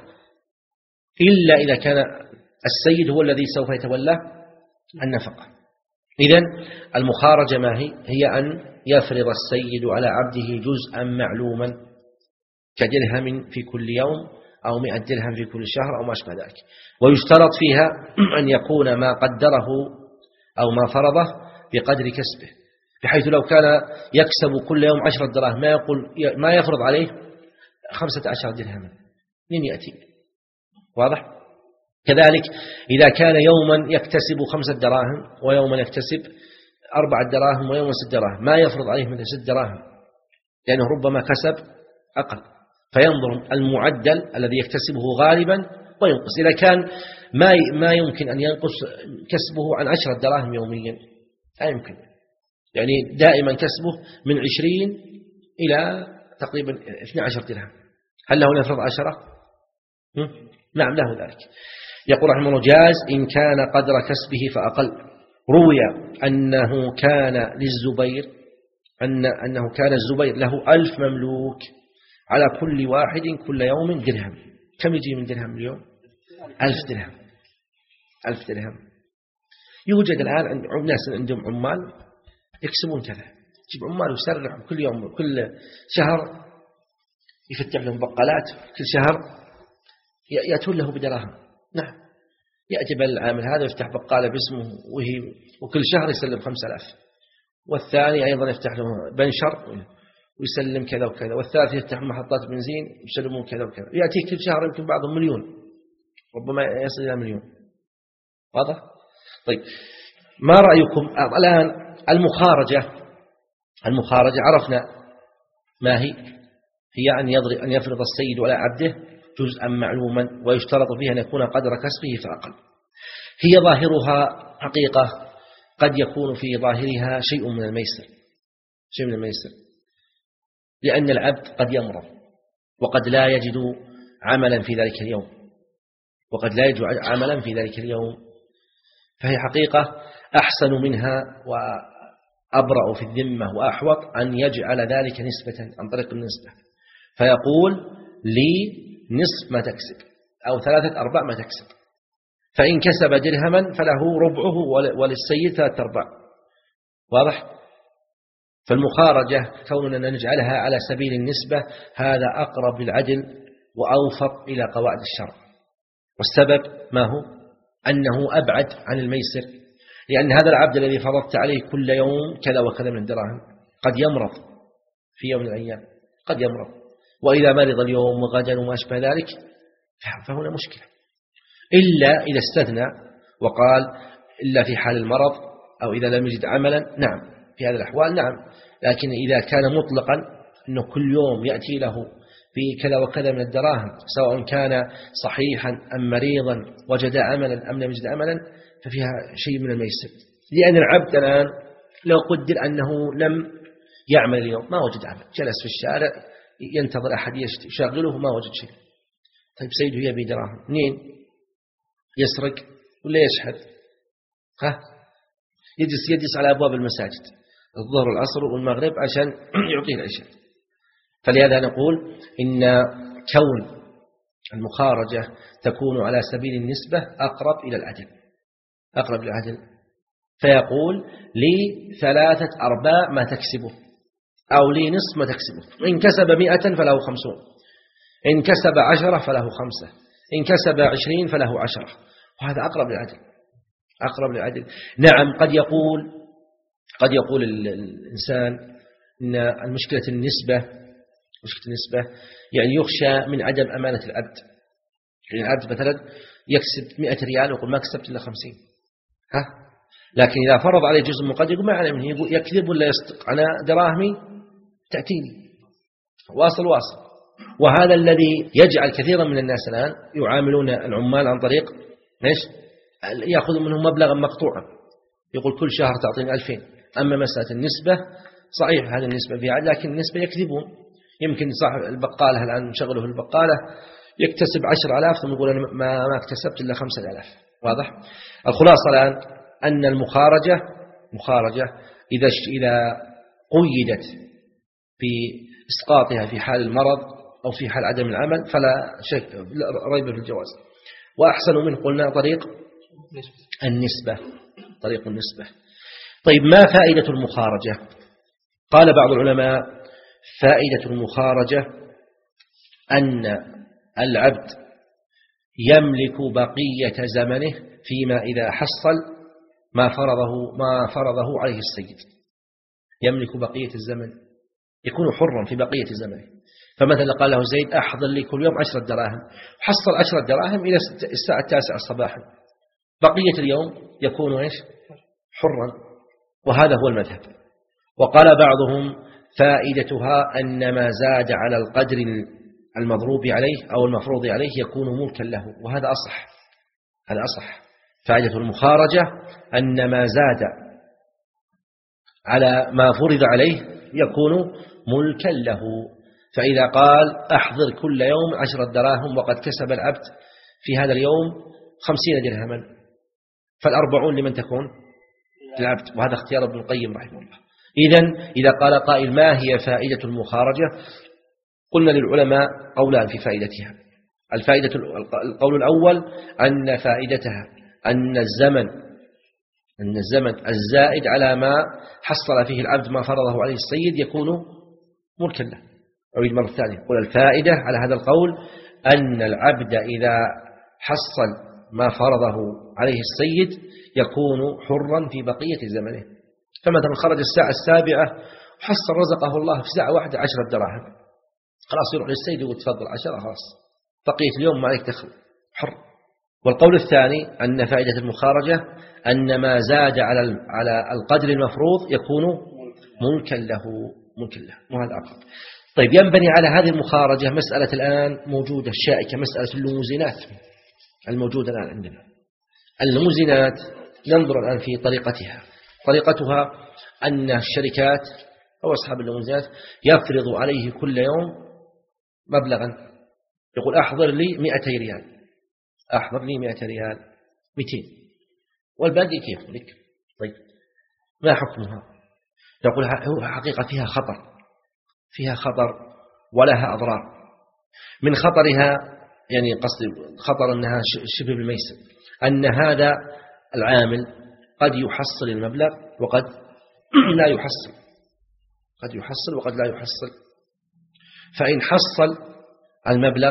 إلا إذا كان السيد هو الذي سوف يتولى النفقة. إذن المخارجة ما هي؟ هي أن يفرض السيد على عبده جزءا معلوما كدرهم في كل يوم أو مئة درهم في كل شهر أو ما أشبه ذلك. ويشترط فيها أن يكون ما قدره أو ما فرضه بقدر كسبه، بحيث لو كان يكسب كل يوم عشرة دراهم ما يقول ما يفرض عليه خمسة عشر درهما، من يأتي؟ واضح؟ كذلك إذا كان يوما يكتسب خمسة دراهم ويوما يكتسب أربعة دراهم ويوما ست دراهم ما يفرض عليه مثل ست دراهم، لأنه ربما كسب أقل، فينظر المعدل الذي يكتسبه غالبا وينقص. إذا كان ما ما يمكن أن ينقص كسبه عن عشرة دراهم يوميا، لا يمكن، يعني دائما كسبه من عشرين إلى تقريبا اثني عشر درهم، هل له أن يفرض عشرة؟ نعم له ذلك. يقول رحمه الله: جاز إن كان قدر كسبه فأقل. روي أنه كان للزبير أن أنه كان الزبير له ألف مملوك على كل واحد كل يوم درهم. كم يجي من درهم اليوم؟ ألف درهم. ألف درهم. يوجد الآن ناس عندهم عمال يكسبون كذا، يجيب عمال ويسرحهم كل يوم كل شهر يفتح لهم بقالات، كل شهر يأتون له بدراهم. نعم، يأتي بالعامل هذا يفتح بقالة باسمه وهي وكل شهر يسلم خمسة آلاف، والثاني أيضا يفتح له بنشر ويسلم كذا وكذا، والثالث يفتح محطات بنزين يسلمون كذا وكذا، يأتي كل شهر يمكن بعضهم مليون، ربما يصل إلى مليون. واضح؟ طيب، ما رأيكم الآن المخارجة؟ المخارجة عرفنا ما هي؟ هي أن يضرب أن يفرض السيد على عبده جزءا معلوما ويشترط فيها أن يكون قدر كسبه فأقل. هي ظاهرها حقيقة قد يكون في ظاهرها شيء من الميسر شيء من الميسر لأن العبد قد يمرض وقد لا يجد عملا في ذلك اليوم وقد لا يجد عملا في ذلك اليوم فهي حقيقة أحسن منها وأبرأ في الذمة وأحوط أن يجعل ذلك نسبة عن طريق النسبة، فيقول لي نصف ما تكسب أو ثلاثة أرباع ما تكسب، فإن كسب درهما فله ربعه وللسيد ثلاثة أرباع. واضح؟ فالمخارجة كوننا نجعلها على سبيل النسبة هذا أقرب للعدل وأوفق إلى قواعد الشرع، والسبب ما هو؟ أنه أبعد عن الميسر، لأن هذا العبد الذي فرضت عليه كل يوم كذا وكذا من الدراهم قد يمرض في يوم من الأيام، قد يمرض، وإذا مرض اليوم وغدا وما أشبه ذلك فهنا مشكلة، إلا إذا استثنى وقال إلا في حال المرض أو إذا لم يجد عملا. نعم، في هذه الأحوال نعم، لكن إذا كان مطلقا أنه كل يوم يأتي له بكذا وكذا من الدراهم سواء كان صحيحا أم مريضا وجد عملا أم لم يجد عملا ففيها شيء من الميسر، لأن العبد الآن لو قدر أنه لم يعمل اليوم ما وجد عمل، جلس في الشارع ينتظر أحد يشغله ما وجد شيء. طيب سيده يبي دراهم منين؟ يسرق ولا يشحذ؟ ها؟ يجلس يجلس على أبواب المساجد الظهر والعصر والمغرب عشان يعطيه العشاء. فلهذا نقول إن كون المخارجة تكون على سبيل النسبة أقرب إلى العدل أقرب إلى العدل فيقول لي ثلاثة أرباع ما تكسبه أو لي نصف ما تكسبه. إن كسب مئة فله خمسون، إن كسب عشرة فله خمسة، إن كسب عشرين فله عشرة. وهذا أقرب للعدل، أقرب للعدل. نعم قد يقول قد يقول الإنسان إن المشكلة النسبة، مشكلة النسبة يعني يخشى من عدم أمانة العبد. يعني العبد مثلا يكسب مئة ريال ويقول ما كسبت إلا خمسين، ها؟ لكن إذا فرض عليه جزء مقدر يقول ما عليه، يقول يكذب ولا يصدق، أنا دراهمي تأتيني واصل واصل. وهذا الذي يجعل كثيرا من الناس الآن يعاملون العمال عن طريق ليش؟ يأخذ منهم مبلغا مقطوعا، يقول كل شهر تعطيني ألفين. أما مسألة النسبة صحيح هذه النسبة فيها، لكن النسبة يكذبون. يمكن صاحب البقالة الآن مشغله في البقالة يكتسب عشر آلاف ثم يقول أنا ما ما اكتسبت إلا خمسة آلاف. واضح؟ الخلاصة الآن أن المخارجة مخارجة إذا إذا قيدت بإسقاطها في حال المرض أو في حال عدم العمل فلا شك ريب في الجواز. وأحسن منه قلنا طريق النسبة، طريق النسبة. طيب ما فائدة المخارجة؟ قال بعض العلماء فائدة المخارجة أن العبد يملك بقية زمنه فيما إذا حصل ما فرضه ما فرضه عليه السيد، يملك بقية الزمن، يكون حرا في بقية زمنه. فمثلا قال له زيد أحضر لي كل يوم عشرة دراهم، حصل عشرة دراهم إلى الساعة التاسعة صباحا، بقية اليوم يكون إيش؟ حرا. وهذا هو المذهب. وقال بعضهم فائدتها أن ما زاد على القدر المضروب عليه أو المفروض عليه يكون ملكا له، وهذا أصح، هذا أصح. فائدة المخارجة أن ما زاد على ما فرض عليه يكون ملكا له. فإذا قال أحضر كل يوم عشرة دراهم وقد كسب العبد في هذا اليوم خمسين درهما، فالأربعون لمن تكون؟ العبد. وهذا اختيار ابن القيم رحمه الله. إذن إذا قال قائل ما هي فائدة المخارجة؟ قلنا للعلماء قولان في فائدتها. الفائدة القول الأول أن فائدتها أن الزمن أن الزمن الزائد على ما حصل فيه العبد ما فرضه عليه السيد يكون ملكا له. أعيد مرة ثانية، قل الفائدة على هذا القول أن العبد إذا حصل ما فرضه عليه السيد يكون حرا في بقية زمنه. فمثلا خرج الساعة السابعة وحصل رزقه الله في ساعة واحدة عشرة دراهم، خلاص يروح للسيد ويقول تفضل عشرة، خلاص بقية اليوم ما عليك دخل، حر. والقول الثاني أن فائدة المخارجة أن ما زاد على على القدر المفروض يكون ملكا له، ملكا له. وهذا أقرب. طيب ينبني على هذه المخارجة مسألة الآن موجودة الشائكة، مسألة الليموزينات الموجودة الآن عندنا. الليموزينات ننظر الآن في طريقتها. طريقتها أن الشركات أو أصحاب الليموزينات يفرض عليه كل يوم مبلغا، يقول أحضر لي مئتي ريال، أحضر لي مئة ريال، مئتين، والباقي كيف لك؟ طيب ما حكمها؟ يقول هو حقيقة فيها خطر، فيها خطر ولها أضرار. من خطرها يعني قصد خطر أنها شبه بالميسر، أن هذا العامل قد يحصل المبلغ وقد لا يحصل، قد يحصل وقد لا يحصل. فإن حصل المبلغ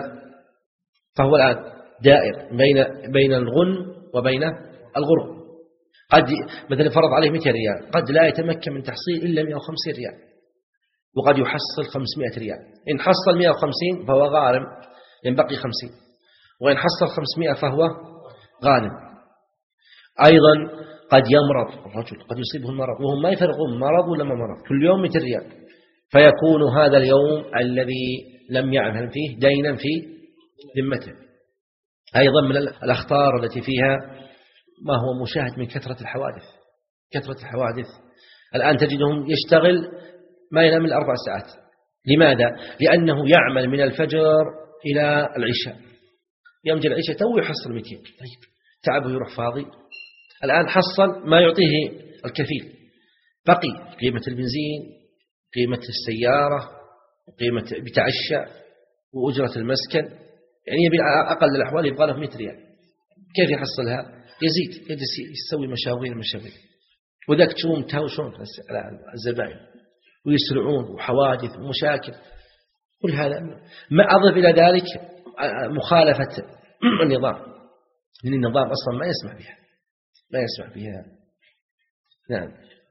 فهو الآن دائر بين بين الغن وبين الغرم. قد مثلا فرض عليه مئة ريال، قد لا يتمكن من تحصيل إلا مئة وخمسين ريال، وقد يحصل خمسمائة ريال. إن حصل مئة وخمسين فهو غارم، ينبقي خمسين، وإن حصل خمسمائة فهو غانم. أيضا قد يمرض الرجل، قد يصيبه المرض وهم ما يفرقون مرض ولا ما مرض، كل يوم مئة ريال، فيكون هذا اليوم الذي لم يعمل فيه دينا في ذمته. أيضا من الأخطار التي فيها ما هو مشاهد من كثرة الحوادث، كثرة الحوادث الآن تجدهم يشتغل ما ينام إلا أربع ساعات. لماذا؟ لأنه يعمل من الفجر إلى العشاء، يمجي العشاء تو يحصل مئتين، طيب تعبه يروح فاضي. الآن حصل ما يعطيه الكفيل، بقي قيمة البنزين، قيمة السيارة، قيمة بتعشى وأجرة المسكن، يعني يبي أقل الأحوال يبغى له مئة ريال. كيف يحصلها؟ يزيد يجلس يسوي مشاوير مشاوير. وذاك تشوفهم تهاوشون على الزبائن ويسرعون وحوادث ومشاكل. كل هذا ما أضف إلى ذلك مخالفة النظام، لأن النظام أصلا ما يسمح بها ما يسمح بها. نعم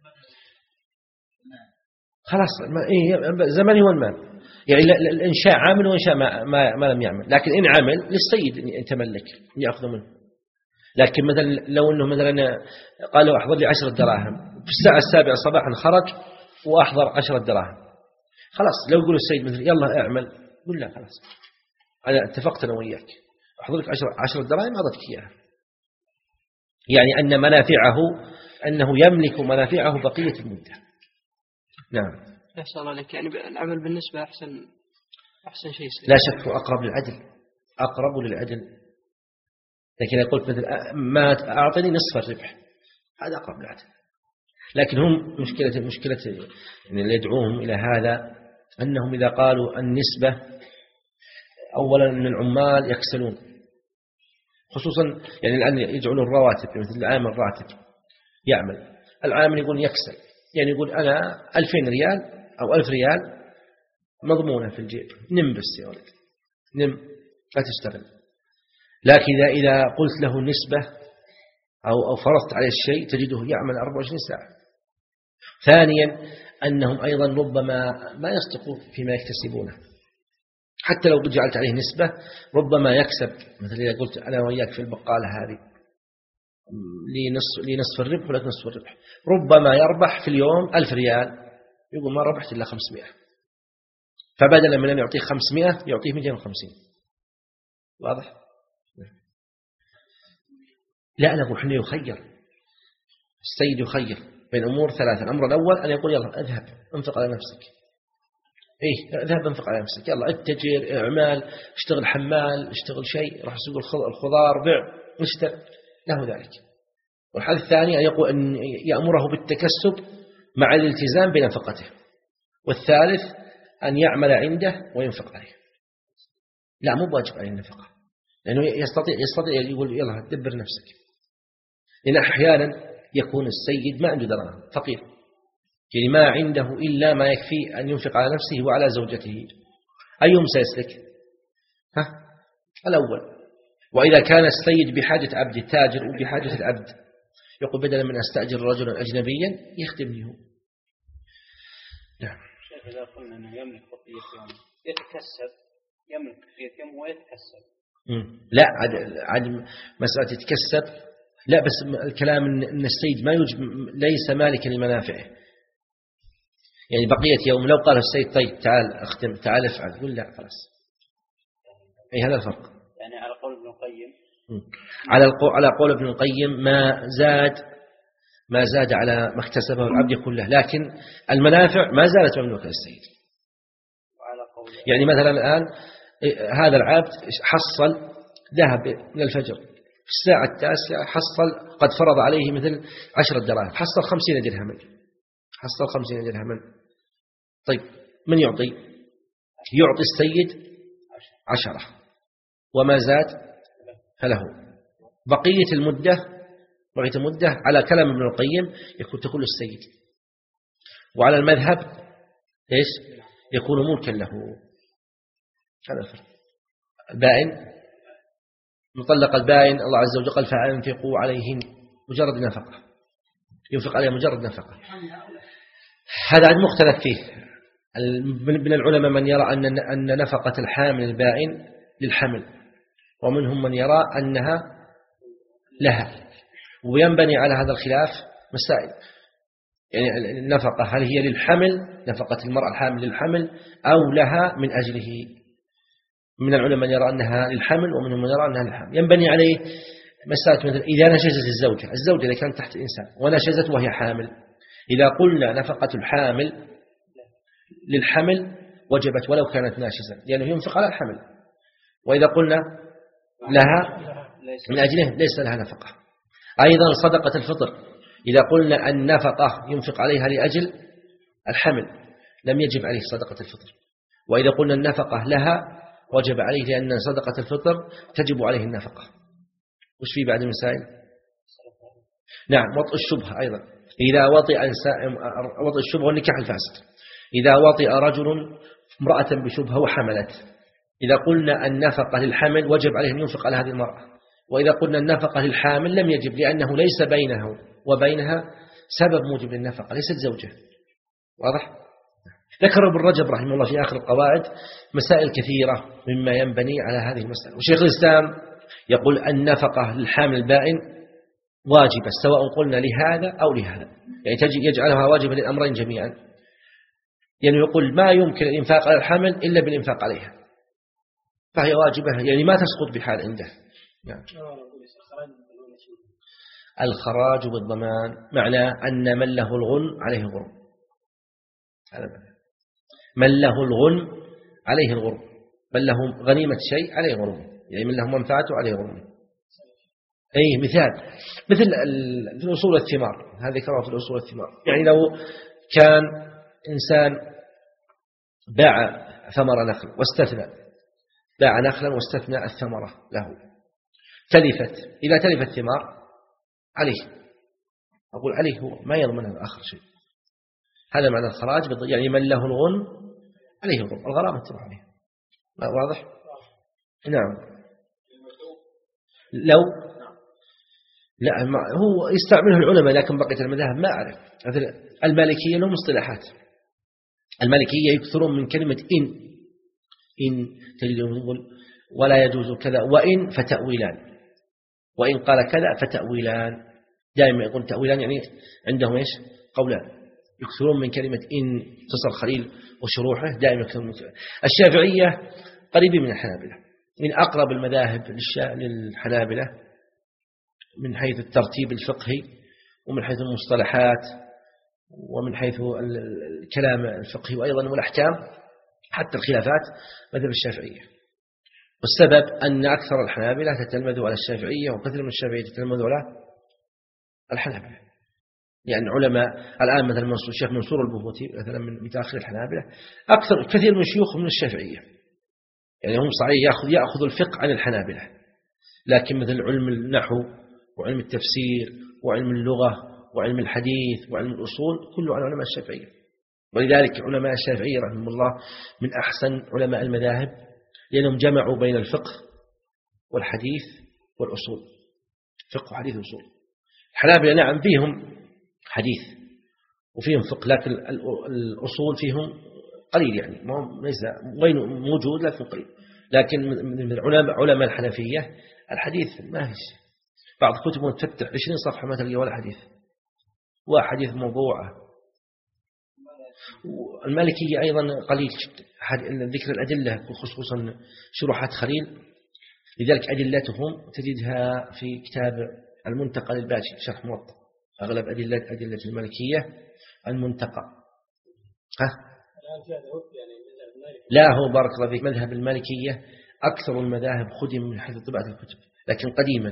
خلاص إيه زمني والمال، يعني الإنشاء عامل وإنشاء ما, ما, ما لم يعمل، لكن إن عمل للسيد أن يتملك يأخذ منه. لكن مثلا لو أنه مثلا قالوا أحضر لي عشرة دراهم في الساعة السابعة صباحا خرج وأحضر عشرة دراهم، خلاص لو يقول السيد مثلا يلا اعمل، قل لا خلاص أنا اتفقت أنا وياك أحضر لك عشرة, عشرة دراهم أعطتك إياها، يعني أن منافعه أنه يملك منافعه بقية المدة. نعم أحسن الله عليك، يعني العمل بالنسبة أحسن أحسن شيء سليم. لا شك أقرب للعدل أقرب للعدل، لكن قلت مثل ما أعطني نصف الربح هذا أقرب للعدل. لكن هم مشكلة مشكلة يعني اللي يدعوهم إلى هذا أنهم إذا قالوا النسبة أولا أن العمال يكسلون، خصوصا يعني الآن يجعلون الرواتب مثل العامل الراتب يعمل، العامل يقول يكسل، يعني يقول أنا ألفين ريال أو ألف ريال مضمونة في الجيب، نم بس يا ولد نم لا تشتغل. لكن إذا إذا قلت له نسبة أو أو فرضت عليه الشيء تجده يعمل أربعة وعشرين ساعة. ثانيا أنهم أيضا ربما ما يصدقون فيما يكتسبونه، حتى لو جعلت عليه نسبة ربما يكسب، مثل إذا قلت أنا وياك في البقالة هذه لنصف, لنصف الربح ولا نصف الربح، ربما يربح في اليوم ألف ريال يقول ما ربحت إلا خمسمائة، فبدلا من أن يعطيه خمسمائة يعطيه مئتين وخمسين. واضح؟ لا أنا أقول حنا يخير السيد يخير بين أمور ثلاثة. الأمر الأول أن يقول يلا اذهب انفق على نفسك، إيه اذهب انفق على نفسك، يلا اتجر اعمال اشتغل حمال اشتغل شيء راح سوق الخضار بيع اشتغل له ذلك. والحال الثاني أن يقول أن يأمره بالتكسب مع الالتزام بنفقته. والثالث أن يعمل عنده وينفق عليه، لا مو واجب عليه النفقة، لأنه يستطيع يستطيع يقول يلا دبر نفسك. لأن أحيانا يكون السيد ما عنده دراهم فقير، يعني ما عنده إلا ما يكفي أن ينفق على نفسه وعلى زوجته، أيهم سيسلك؟ ها الأول. وإذا كان السيد بحاجة عبد التاجر وبحاجة العبد يقول بدلا من أستأجر رجلا أجنبيا يخدمني هو. نعم. شيخ إذا قلنا أنه يملك بقية يوم يتكسب، يملك بقية يوم ويتكسب. لا عاد عاد مسألة يتكسب لا، بس الكلام أن السيد ما يوجب ليس مالكا لمنافعه، يعني بقية يوم لو قال السيد طيب تعال أختم تعال افعل يقول لا خلاص. أي هذا الفرق. يعني على قول ابن القيم على على قول ابن القيم ما زاد ما زاد على ما اكتسبه العبد كله، لكن المنافع ما زالت مملوكة للسيد. يعني مثلا الآن هذا العبد حصل ذهب من الفجر في الساعة التاسعة حصل قد فرض عليه مثل عشرة دراهم، حصل خمسين درهما حصل خمسين درهما. طيب من يعطي؟ يعطي السيد عشرة وما زاد فله. بقية المدة بقية المدة على كلام ابن القيم يكون تكون السيد، وعلى المذهب إيش يكون ملكا له. هذا الفرق. البائن مطلق البائن الله عز وجل قال فأنفقوا عليهن مجرد نفقة، ينفق عليها مجرد نفقة. هذا عاد مختلف فيه. من العلماء من يرى أن أن نفقة الحامل البائن للحمل، ومنهم من يرى أنها لها، وينبني على هذا الخلاف مسائل. يعني النفقة هل هي للحمل نفقة المرأة الحامل للحمل أو لها من أجله؟ من العلماء من يرى أنها للحمل ومنهم من يرى أنها للحمل. ينبني عليه مسائل مثل إذا نشزت الزوجة الزوجة إذا كانت تحت إنسان ونشزت وهي حامل، إذا قلنا نفقة الحامل للحمل وجبت ولو كانت ناشزة لأنه ينفق على الحمل، وإذا قلنا لها من أجله ليس لها نفقة. أيضا صدقة الفطر إذا قلنا النفقة ينفق عليها لأجل الحمل لم يجب عليه صدقة الفطر، وإذا قلنا النفقة لها وجب عليه لأن صدقة الفطر تجب عليه النفقة. وش في بعد المسائل؟ نعم وطء الشبهة أيضا إذا وطئ وطئ الشبهة والنكاح الفاسد، إذا وطئ رجل امرأة بشبهة وحملت، إذا قلنا النفقة للحمل وجب عليه أن ينفق على هذه المرأة، وإذا قلنا النفقة للحامل لم يجب، لأنه ليس بينه وبينها سبب موجب للنفقة، ليست زوجة. واضح؟ ذكر ابن رجب رحمه الله في آخر القواعد مسائل كثيرة مما ينبني على هذه المسألة. وشيخ الإسلام يقول النفقة للحامل البائن واجبة، سواء قلنا لهذا أو لهذا، يعني تجي يجعلها واجبة للأمرين جميعا، يعني يقول ما يمكن الإنفاق على الحمل إلا بالإنفاق عليها، فهي واجبة، يعني ما تسقط بحال عنده. يعني الخراج بالضمان معنى أن من له الغن عليه غرم، هذا من له الغن عليه الغرم، من له غنيمة شيء عليه غرم، يعني من له منفعته عليه غرم. أي مثال مثل في الأصول الثمار، هذه ذكرها في الأصول الثمار، يعني لو كان إنسان باع ثمر نخل واستثنى، باع نخلا واستثنى الثمرة له، تلفت، إذا تلفت الثمار عليه، أقول عليه هو ما يضمن الآخر شيء، هذا معنى الخراج، يعني من له الغن عليه الغرم، الغرامة تروح عليه. واضح؟ نعم. لو لا هو يستعمله العلماء، لكن بقية المذاهب ما أعرف. المالكية لهم اصطلاحات، المالكية يكثرون من كلمة إن، إن تجدهم يقول ولا يجوز كذا، وإن فتأويلان، وإن قال كذا فتأويلان، دائما يقول تأويلان، يعني عندهم إيش قولان، يكثرون من كلمة إن تصل خليل وشروحه، دائما يكثرون من كلمة. الشافعية قريبين من الحنابلة، من أقرب المذاهب للحنابلة من حيث الترتيب الفقهي، ومن حيث المصطلحات، ومن حيث الكلام الفقهي، وأيضا والأحكام، حتى الخلافات مذهب الشافعية. والسبب أن أكثر الحنابلة تتلمذوا على الشافعية، وكثير من الشافعية تتلمذوا على الحنابلة، يعني علماء الآن مثلا الشيخ منصور البهوتي مثلا من متأخر الحنابلة، أكثر كثير من شيوخ من الشافعية، يعني هم صحيح يأخذ يأخذ الفقه عن الحنابلة، لكن مثل علم النحو وعلم التفسير وعلم اللغة وعلم الحديث وعلم الأصول كله عن علماء الشافعية. ولذلك علماء الشافعية رحمه الله من أحسن علماء المذاهب، لأنهم جمعوا بين الفقه والحديث والأصول، فقه وحديث وأصول. الحنابلة نعم فيهم حديث وفيهم فقه، لكن الأصول فيهم قليل، يعني ما ليس غير موجود لكن قليل. لكن من العلماء علماء الحنفية الحديث ما هيش، بعض كتبهم تفتح عشرين صفحة ما تلقى ولا حديث، وحديث موضوعة. المالكية أيضا قليل ذكر الأدلة، خصوصا شروحات خليل، لذلك أدلتهم تجدها في كتاب المنتقى للباجي شرح موطأ، أغلب أدلة أدلة المالكية المنتقى. ها؟ لا هو بارك الله فيك مذهب المالكية أكثر المذاهب خدم من حيث طباعة الكتب، لكن قديما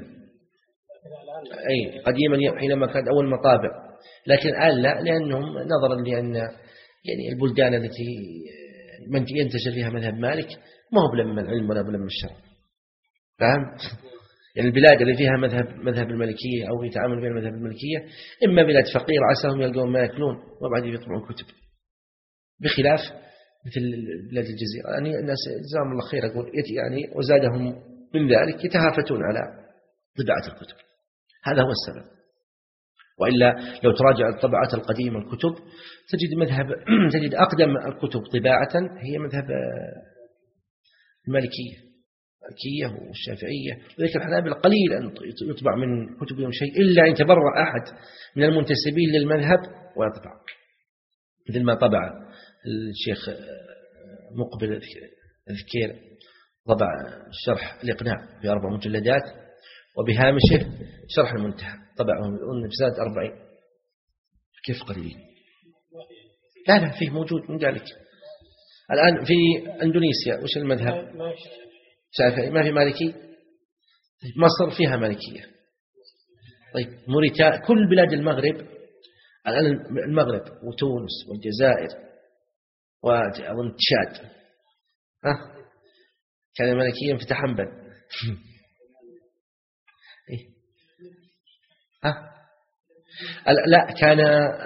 أي قديما حينما كانت أول مطابع، لكن الآن لا، لأنهم نظرا لأن يعني البلدان التي من ينتشر فيها مذهب مالك ما هو بلم العلم ولا بلم الشرع، فهم؟ يعني البلاد اللي فيها مذهب مذهب المالكية أو يتعامل بها المذهب المالكية إما بلاد فقيرة عساهم يلقون ما يأكلون وبعد يطبعون كتب، بخلاف مثل بلاد الجزيرة، يعني الناس جزاهم الله خير أقول يعني وزادهم من ذلك يتهافتون على طباعة الكتب، هذا هو السبب. وإلا لو تراجع الطبعات القديمة الكتب تجد مذهب تجد أقدم الكتب طباعة هي مذهب المالكية، المالكية والشافعية. ولكن الحنابلة قليل أن يطبع من كتبهم شيء إلا أن يتبرع أحد من المنتسبين للمذهب ويطبع، مثل ما طبع الشيخ مقبل الذكير، طبع شرح الإقناع في أربع مجلدات، وبهامشه شرح المنتهى طبعه في سنة أربعين. كيف قليل؟ لا لا فيه موجود من ذلك. الآن في أندونيسيا وش المذهب؟ شافعي، ما في مالكي. مصر فيها مالكية. طيب موريتانيا، كل بلاد المغرب الآن، المغرب وتونس والجزائر وأظن تشاد، ها كان مالكيا فتح حنبل. إيه؟ ها لا كان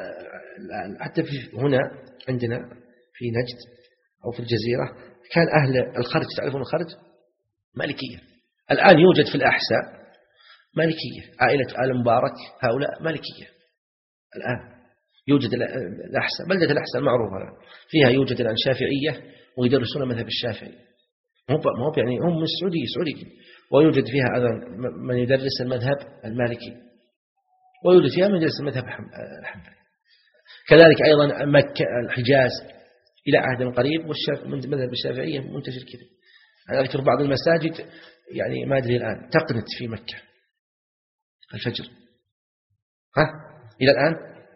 حتى في هنا عندنا في نجد أو في الجزيرة كان أهل الخرج، تعرفون الخرج مالكية. الآن يوجد في الأحساء مالكية، عائلة آل مبارك هؤلاء مالكية. الآن يوجد الأحساء، بلدة الأحساء المعروفة فيها يوجد الآن شافعية ويدرسون مذهب الشافعي، مو يعني هم من السعودية سعودي، ويوجد فيها أيضا من يدرس المذهب المالكي، ويوجد فيها من يدرس المذهب الحنبلي. كذلك أيضا مكة الحجاز إلى عهد قريب والمذهب الشافعية منتشر كذا. أنا أذكر بعض المساجد يعني ما أدري الآن تقنت في مكة الفجر، ها إلى الآن.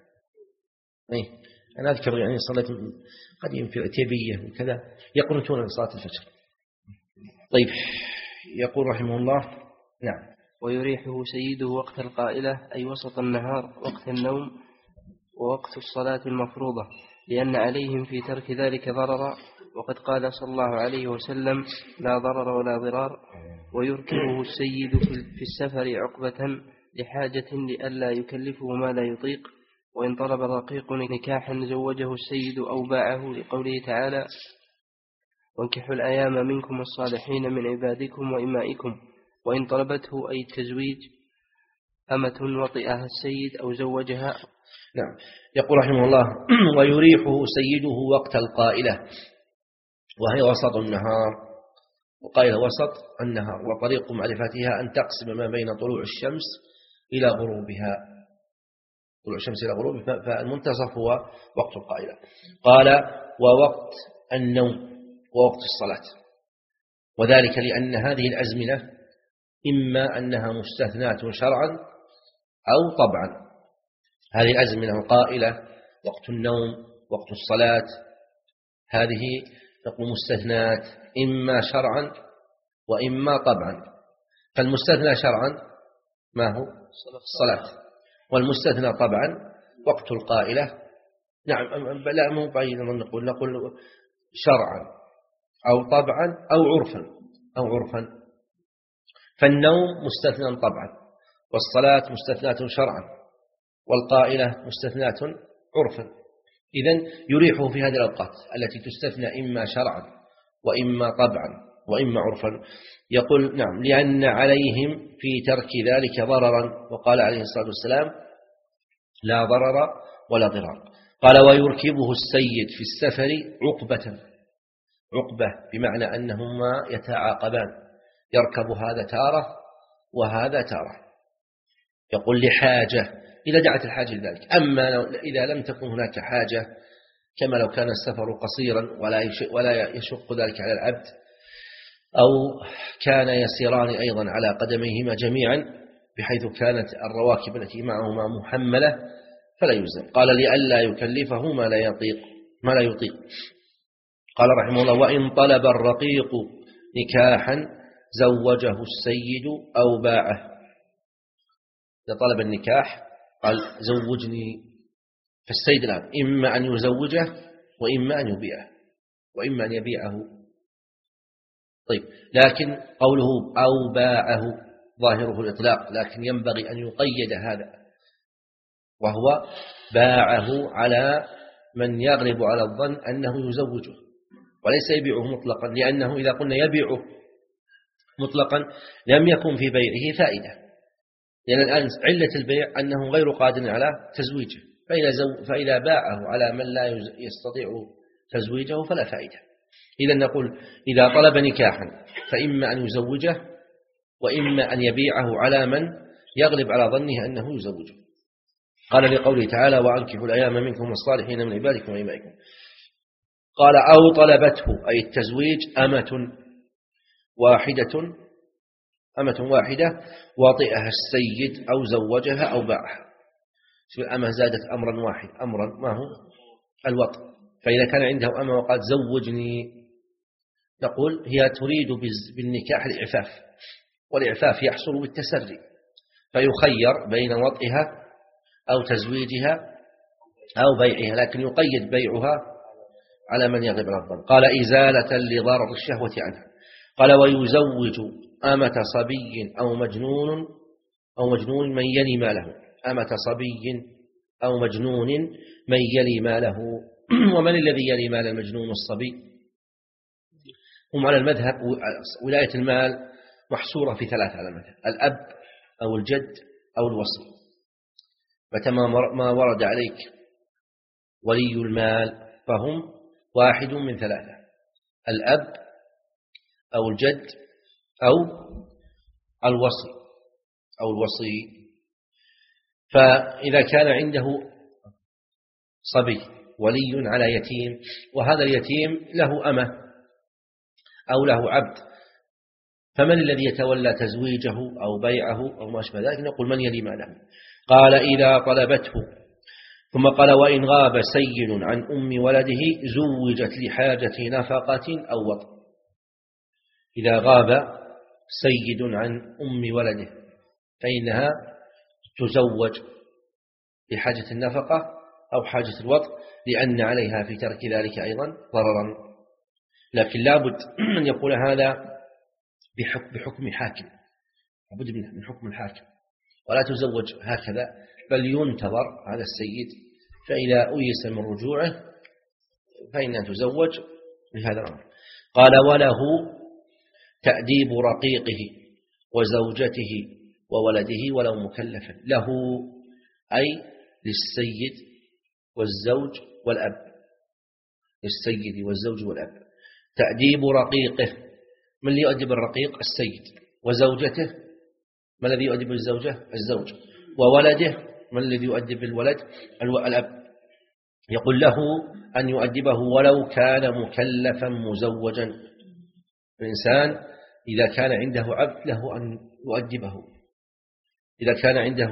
إيه أنا أذكر يعني صلاة قديم في العتيبية وكذا يقنتون لصلاة الفجر. طيب يقول رحمه الله نعم. ويريحه سيده وقت القائلة أي وسط النهار وقت النوم ووقت الصلاة المفروضة، لأن عليهم في ترك ذلك ضررا، وقد قال صلى الله عليه وسلم لا ضرر ولا ضرار. ويركبه السيد في السفر عقبة لحاجة لئلا يكلفه ما لا يطيق، وإن طلب الرقيق نكاحا زوجه السيد أو باعه، لقوله تعالى وانكحوا الأيام منكم الصالحين من عبادكم وإمائكم. وإن طلبته أي التزويج أمة وطئها السيد أو زوجها. نعم. يقول رحمه الله ويريحه سيده وقت القائلة، وهي وسط النهار، وقائلة وسط النهار، وطريق معرفتها أن تقسم ما بين طلوع الشمس إلى غروبها، طلوع الشمس إلى غروبها، فالمنتصف هو وقت القائلة. قال ووقت النوم ووقت الصلاة، وذلك لأن هذه الأزمنة إما أنها مستثناة شرعا أو طبعا. هذه الأزمنة القائلة وقت النوم وقت الصلاة هذه نقول مستثنات إما شرعا وإما طبعا. فالمستثنى شرعا ما هو الصلاة، والمستثنى طبعا وقت القائلة. نعم لا مو بعيد نقول نقول شرعا أو طبعا أو عرفا أو عرفا. فالنوم مستثنى طبعا، والصلاة مستثناة شرعا، والقائلة مستثناة عرفا. إذن يريحه في هذه الأوقات التي تستثنى إما شرعا وإما طبعا وإما عرفا. يقول نعم لأن عليهم في ترك ذلك ضررا، وقال عليه الصلاة والسلام لا ضرر ولا ضرار. قال ويركبه السيد في السفر عقبة، عقبة بمعنى أنهما يتعاقبان، يركب هذا تارة وهذا تارة. يقول لحاجة إذا دعت الحاجة لذلك. أما إذا لم تكن هناك حاجة كما لو كان السفر قصيرا ولا يشق ذلك على العبد، أو كان يسيران أيضا على قدميهما جميعا بحيث كانت الرواكب التي معهما محملة فلا يلزم. قال لئلا يكلفه ما لا يطيق ما لا يطيق. قال رحمه الله وإن طلب الرقيق نكاحا زوجه السيد أو باعه. إذا طلب النكاح قال زوجني، فالسيد الآن إما أن يزوجه وإما أن يبيعه وإما أن يبيعه. طيب لكن قوله أو باعه ظاهره الإطلاق، لكن ينبغي أن يقيد هذا، وهو باعه على من يغلب على الظن أنه يزوجه، وليس يبيعه مطلقا، لأنه إذا قلنا يبيعه مطلقا لم يكن في بيعه فائدة، لأن الآن علة البيع أنه غير قادر على تزويجه، فإذا, زو فإذا باعه على من لا يستطيع تزويجه فلا فائدة. إذا نقول إذا طلب نكاحا فإما أن يزوجه وإما أن يبيعه على من يغلب على ظنه أنه يزوجه. قال لقوله تعالى وأنكحوا الأيام منكم والصالحين من عبادكم وإمائكم. قال أو طلبته أي التزويج أمة واحدة أمة واحدة وطئها السيد أو زوجها أو باعها. الأمة زادت أمرا واحد، أمرا ما هو الوطء. فإذا كان عنده أمة وقال زوجني نقول هي تريد بالنكاح الإعفاف، والإعفاف يحصل بالتسري، فيخير بين وطئها أو تزويجها أو بيعها، لكن يقيد بيعها على من يغلب على الظن. قال إزالة لضرر الشهوة عنها. قال ويزوج أمة صبي أو مجنون أو مجنون من يني ماله. أمة صبي أو مجنون من يلي ماله. ومن الذي يلي مال المجنون الصبي؟ هم على المذهب ولاية المال محصورة في ثلاثة على المذهب: الأب أو الجد أو الوصي. متى ما ورد عليك ولي المال فهم واحد من ثلاثة: الأب أو الجد أو الوصي أو الوصي. فإذا كان عنده صبي ولي على يتيم، وهذا اليتيم له أمة أو له عبد، فمن الذي يتولى تزويجه أو بيعه أو ما أشبه ذلك؟ نقول من يلي ماله. قال إذا طلبته. ثم قال وإن غاب سيد عن أم ولده زوجت لحاجة نفقة أو وطء. إذا غاب سيد عن أم ولده فإنها تزوج لحاجة النفقة أو حاجة الوطء، لأن عليها في ترك ذلك أيضا ضررا. لكن لابد أن يقول هذا بحكم حاكم، لابد من حكم الحاكم، ولا تزوج هكذا، بل ينتظر هذا السيد، فإذا أيس من رجوعه فإنها تزوج بهذا الأمر. قال وله تأديب رقيقه وزوجته وولده ولو مكلفا. له أي للسيد والزوج والأب، للسيد والزوج والأب. تأديب رقيقه، من اللي يؤدب الرقيق؟ السيد. وزوجته، من الذي يؤدب الزوجة؟ الزوج. وولده، من الذي يؤدب الولد؟ الأب. يقول له أن يؤدبه ولو كان مكلفا مزوجا. الإنسان إذا كان عنده عبد له أن يؤدبه، إذا كان عنده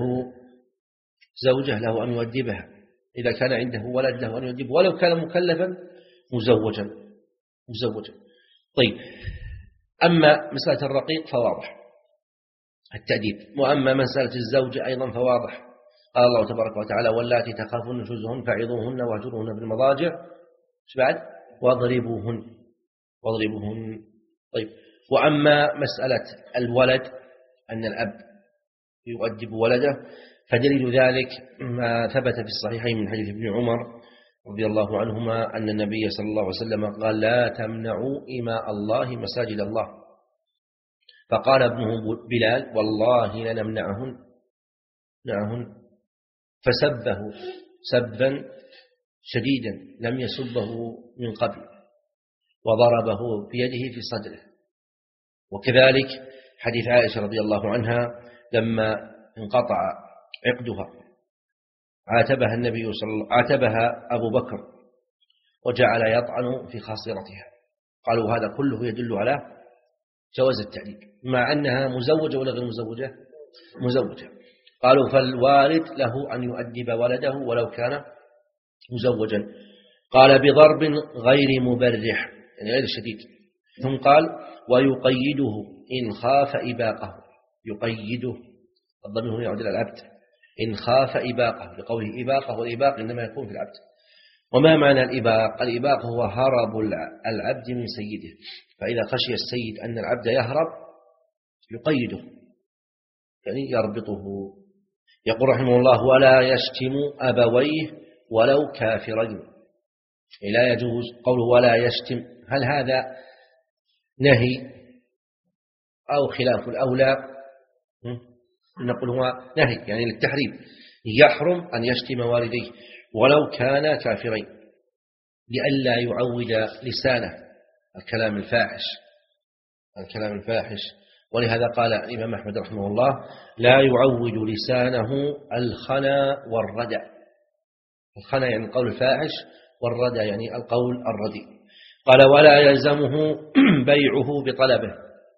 زوجة له أن يؤدبها، إذا كان عنده ولد له أن يؤدبه ولو كان مكلفا مزوجا مزوجا. طيب، أما مسألة الرقيق فواضح التأديب، وأما مسألة الزوجة أيضا فواضح. قال الله تبارك وتعالى واللاتي تخافون نشوزهن فعظوهن واهجروهن في المضاجع، ايش بعد؟ واضربوهن واضربوهن. طيب، وأما مسألة الولد أن الأب يؤدب ولده، فدليل ذلك ما ثبت في الصحيحين من حديث ابن عمر رضي الله عنهما أن النبي صلى الله عليه وسلم قال لا تمنعوا إماء الله مساجد الله. فقال ابنه بلال والله لنمنعهن نعهن، فسبه سبا شديدا لم يسبه من قبل، وضربه بيده في صدره. وكذلك حديث عائشة رضي الله عنها لما انقطع عقدها عاتبها النبي صلى الله عاتبها أبو بكر وجعل يطعن في خاصرتها. قالوا هذا كله يدل على جواز التأديب، مع أنها مزوجة ولا غير مزوجة؟ مزوجة. قالوا فالوالد له أن يؤدب ولده ولو كان مزوجا. قال بضرب غير مبرح، يعني غير شديد. ثم قال ويقيده إن خاف إباقه. يقيده، الضمير هنا يعود إلى العبد، إن خاف إباقه، لقوله إباقه، والإباق إنما يكون في العبد. وما معنى الإباق؟ الإباق هو هرب العبد من سيده، فإذا خشي السيد أن العبد يهرب يقيده، يعني يربطه. يقول رحمه الله ولا يشتم أبويه ولو كافرين، لا يجوز قوله ولا يشتم. هل هذا نهي أو خلاف الأولى؟ نقول هو نهي يعني للتحريم، يحرم أن يشتم والديه ولو كان كافرين، لئلا يعود لسانه الكلام الفاحش الكلام الفاحش ولهذا قال الإمام أحمد رحمه الله لا يعود لسانه الخنا والردى. الخنا يعني القول الفاحش، والردى يعني القول الرديء. قال ولا يلزمه بيعه بطلبه،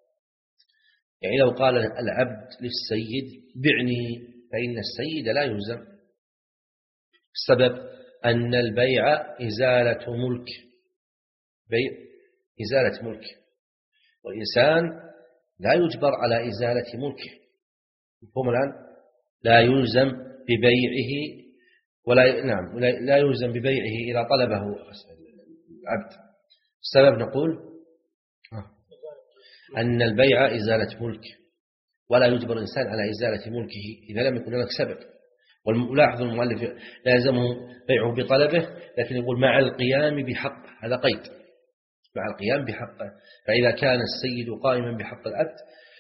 يعني لو قال العبد للسيد بعني، فإن السيد لا يلزم. السبب أن البيع إزالة ملك، بيع إزالة ملك، والإنسان لا يجبر على إزالة ملكه. هم الآن لا يلزم ببيعه ولا نعم لا يلزم ببيعه إذا طلبه العبد. السبب نقول أن البيع إزالة ملك، ولا يجبر الإنسان على إزالة ملكه إذا لم يكن هناك سبب. والملاحظ المؤلف لا يلزمه بيعه بطلبه، لكن يقول مع القيام بحقه، هذا قيد، مع القيام بحقه. فإذا كان السيد قائما بحق العبد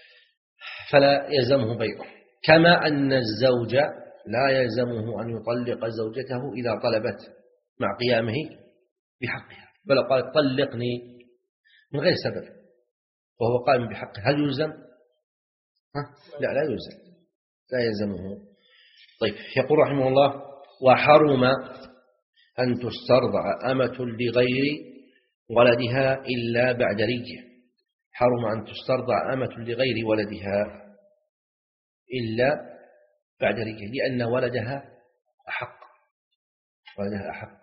فلا يلزمه بيعه. كما أن الزوج لا يلزمه أن يطلق زوجته إذا طلبت مع قيامه بحقها، بل قال طلقني من غير سبب وهو قائم بحقه، هل يلزم؟ ها؟ لا لا يلزم، لا يلزمه. طيب، يقول رحمه الله: وحرم أن تسترضع أمة لغير ولدها إلا بعد ريه. حرم أن تسترضع أمة لغير ولدها إلا بعد ريه، لأن ولدها أحق، ولدها أحق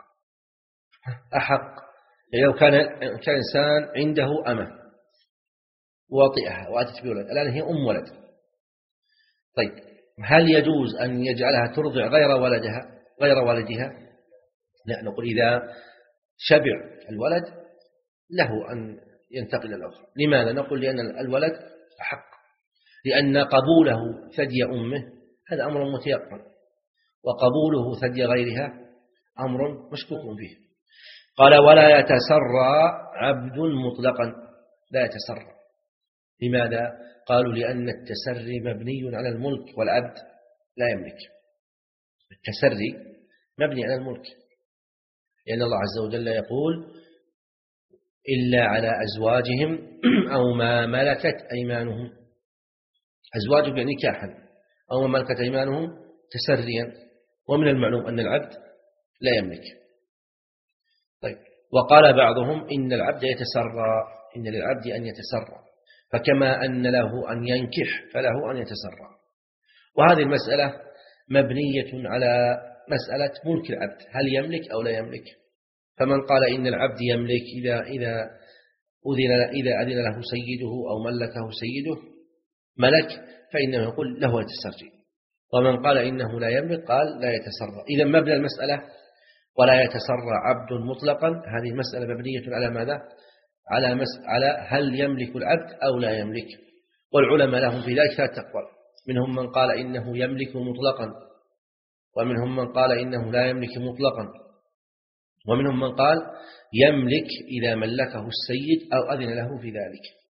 أحق يعني لو كان كان إنسان عنده أمة واطئها وأتت بولد، الآن هي أم ولد، طيب هل يجوز أن يجعلها ترضع غير ولدها غير والدها؟ لا، نقول إذا شبع الولد له أن ينتقل الأخرى. لماذا؟ نقول لأن الولد أحق، لأن قبوله ثدي أمه هذا أمر متيقن، وقبوله ثدي غيرها أمر مشكوك فيه. قال: ولا يتسرى عبد مطلقا، لا يتسرى. لماذا؟ قالوا لأن التسري مبني على الملك والعبد لا يملك. التسري مبني على الملك، لأن الله عز وجل يقول: إلا على أزواجهم أو ما ملكت أيمانهم. أزواجهم يعني نكاحا، أو ما ملكت أيمانهم تسريا، ومن المعلوم أن العبد لا يملك. طيب، وقال بعضهم إن العبد يتسرى، إن للعبد أن يتسرى، فكما أن له أن ينكح فله أن يتسرى. وهذه المسألة مبنية على مسألة ملك العبد، هل يملك أو لا يملك؟ فمن قال إن العبد يملك إذا إذا أذن إذا أذن له سيده أو ملكه سيده ملك، فإنه يقول له يتسرى. ومن قال إنه لا يملك قال لا يتسرى. إذا مبنى المسألة ولا يتسرى عبد مطلقا، هذه المسألة مبنية على ماذا؟ على مس... على هل يملك العبد أو لا يملك. والعلماء لهم في ذلك ثلاثة أقوال، منهم من قال إنه يملك مطلقا، ومنهم من قال إنه لا يملك مطلقا، ومنهم من قال يملك إذا ملكه السيد أو أذن له في ذلك.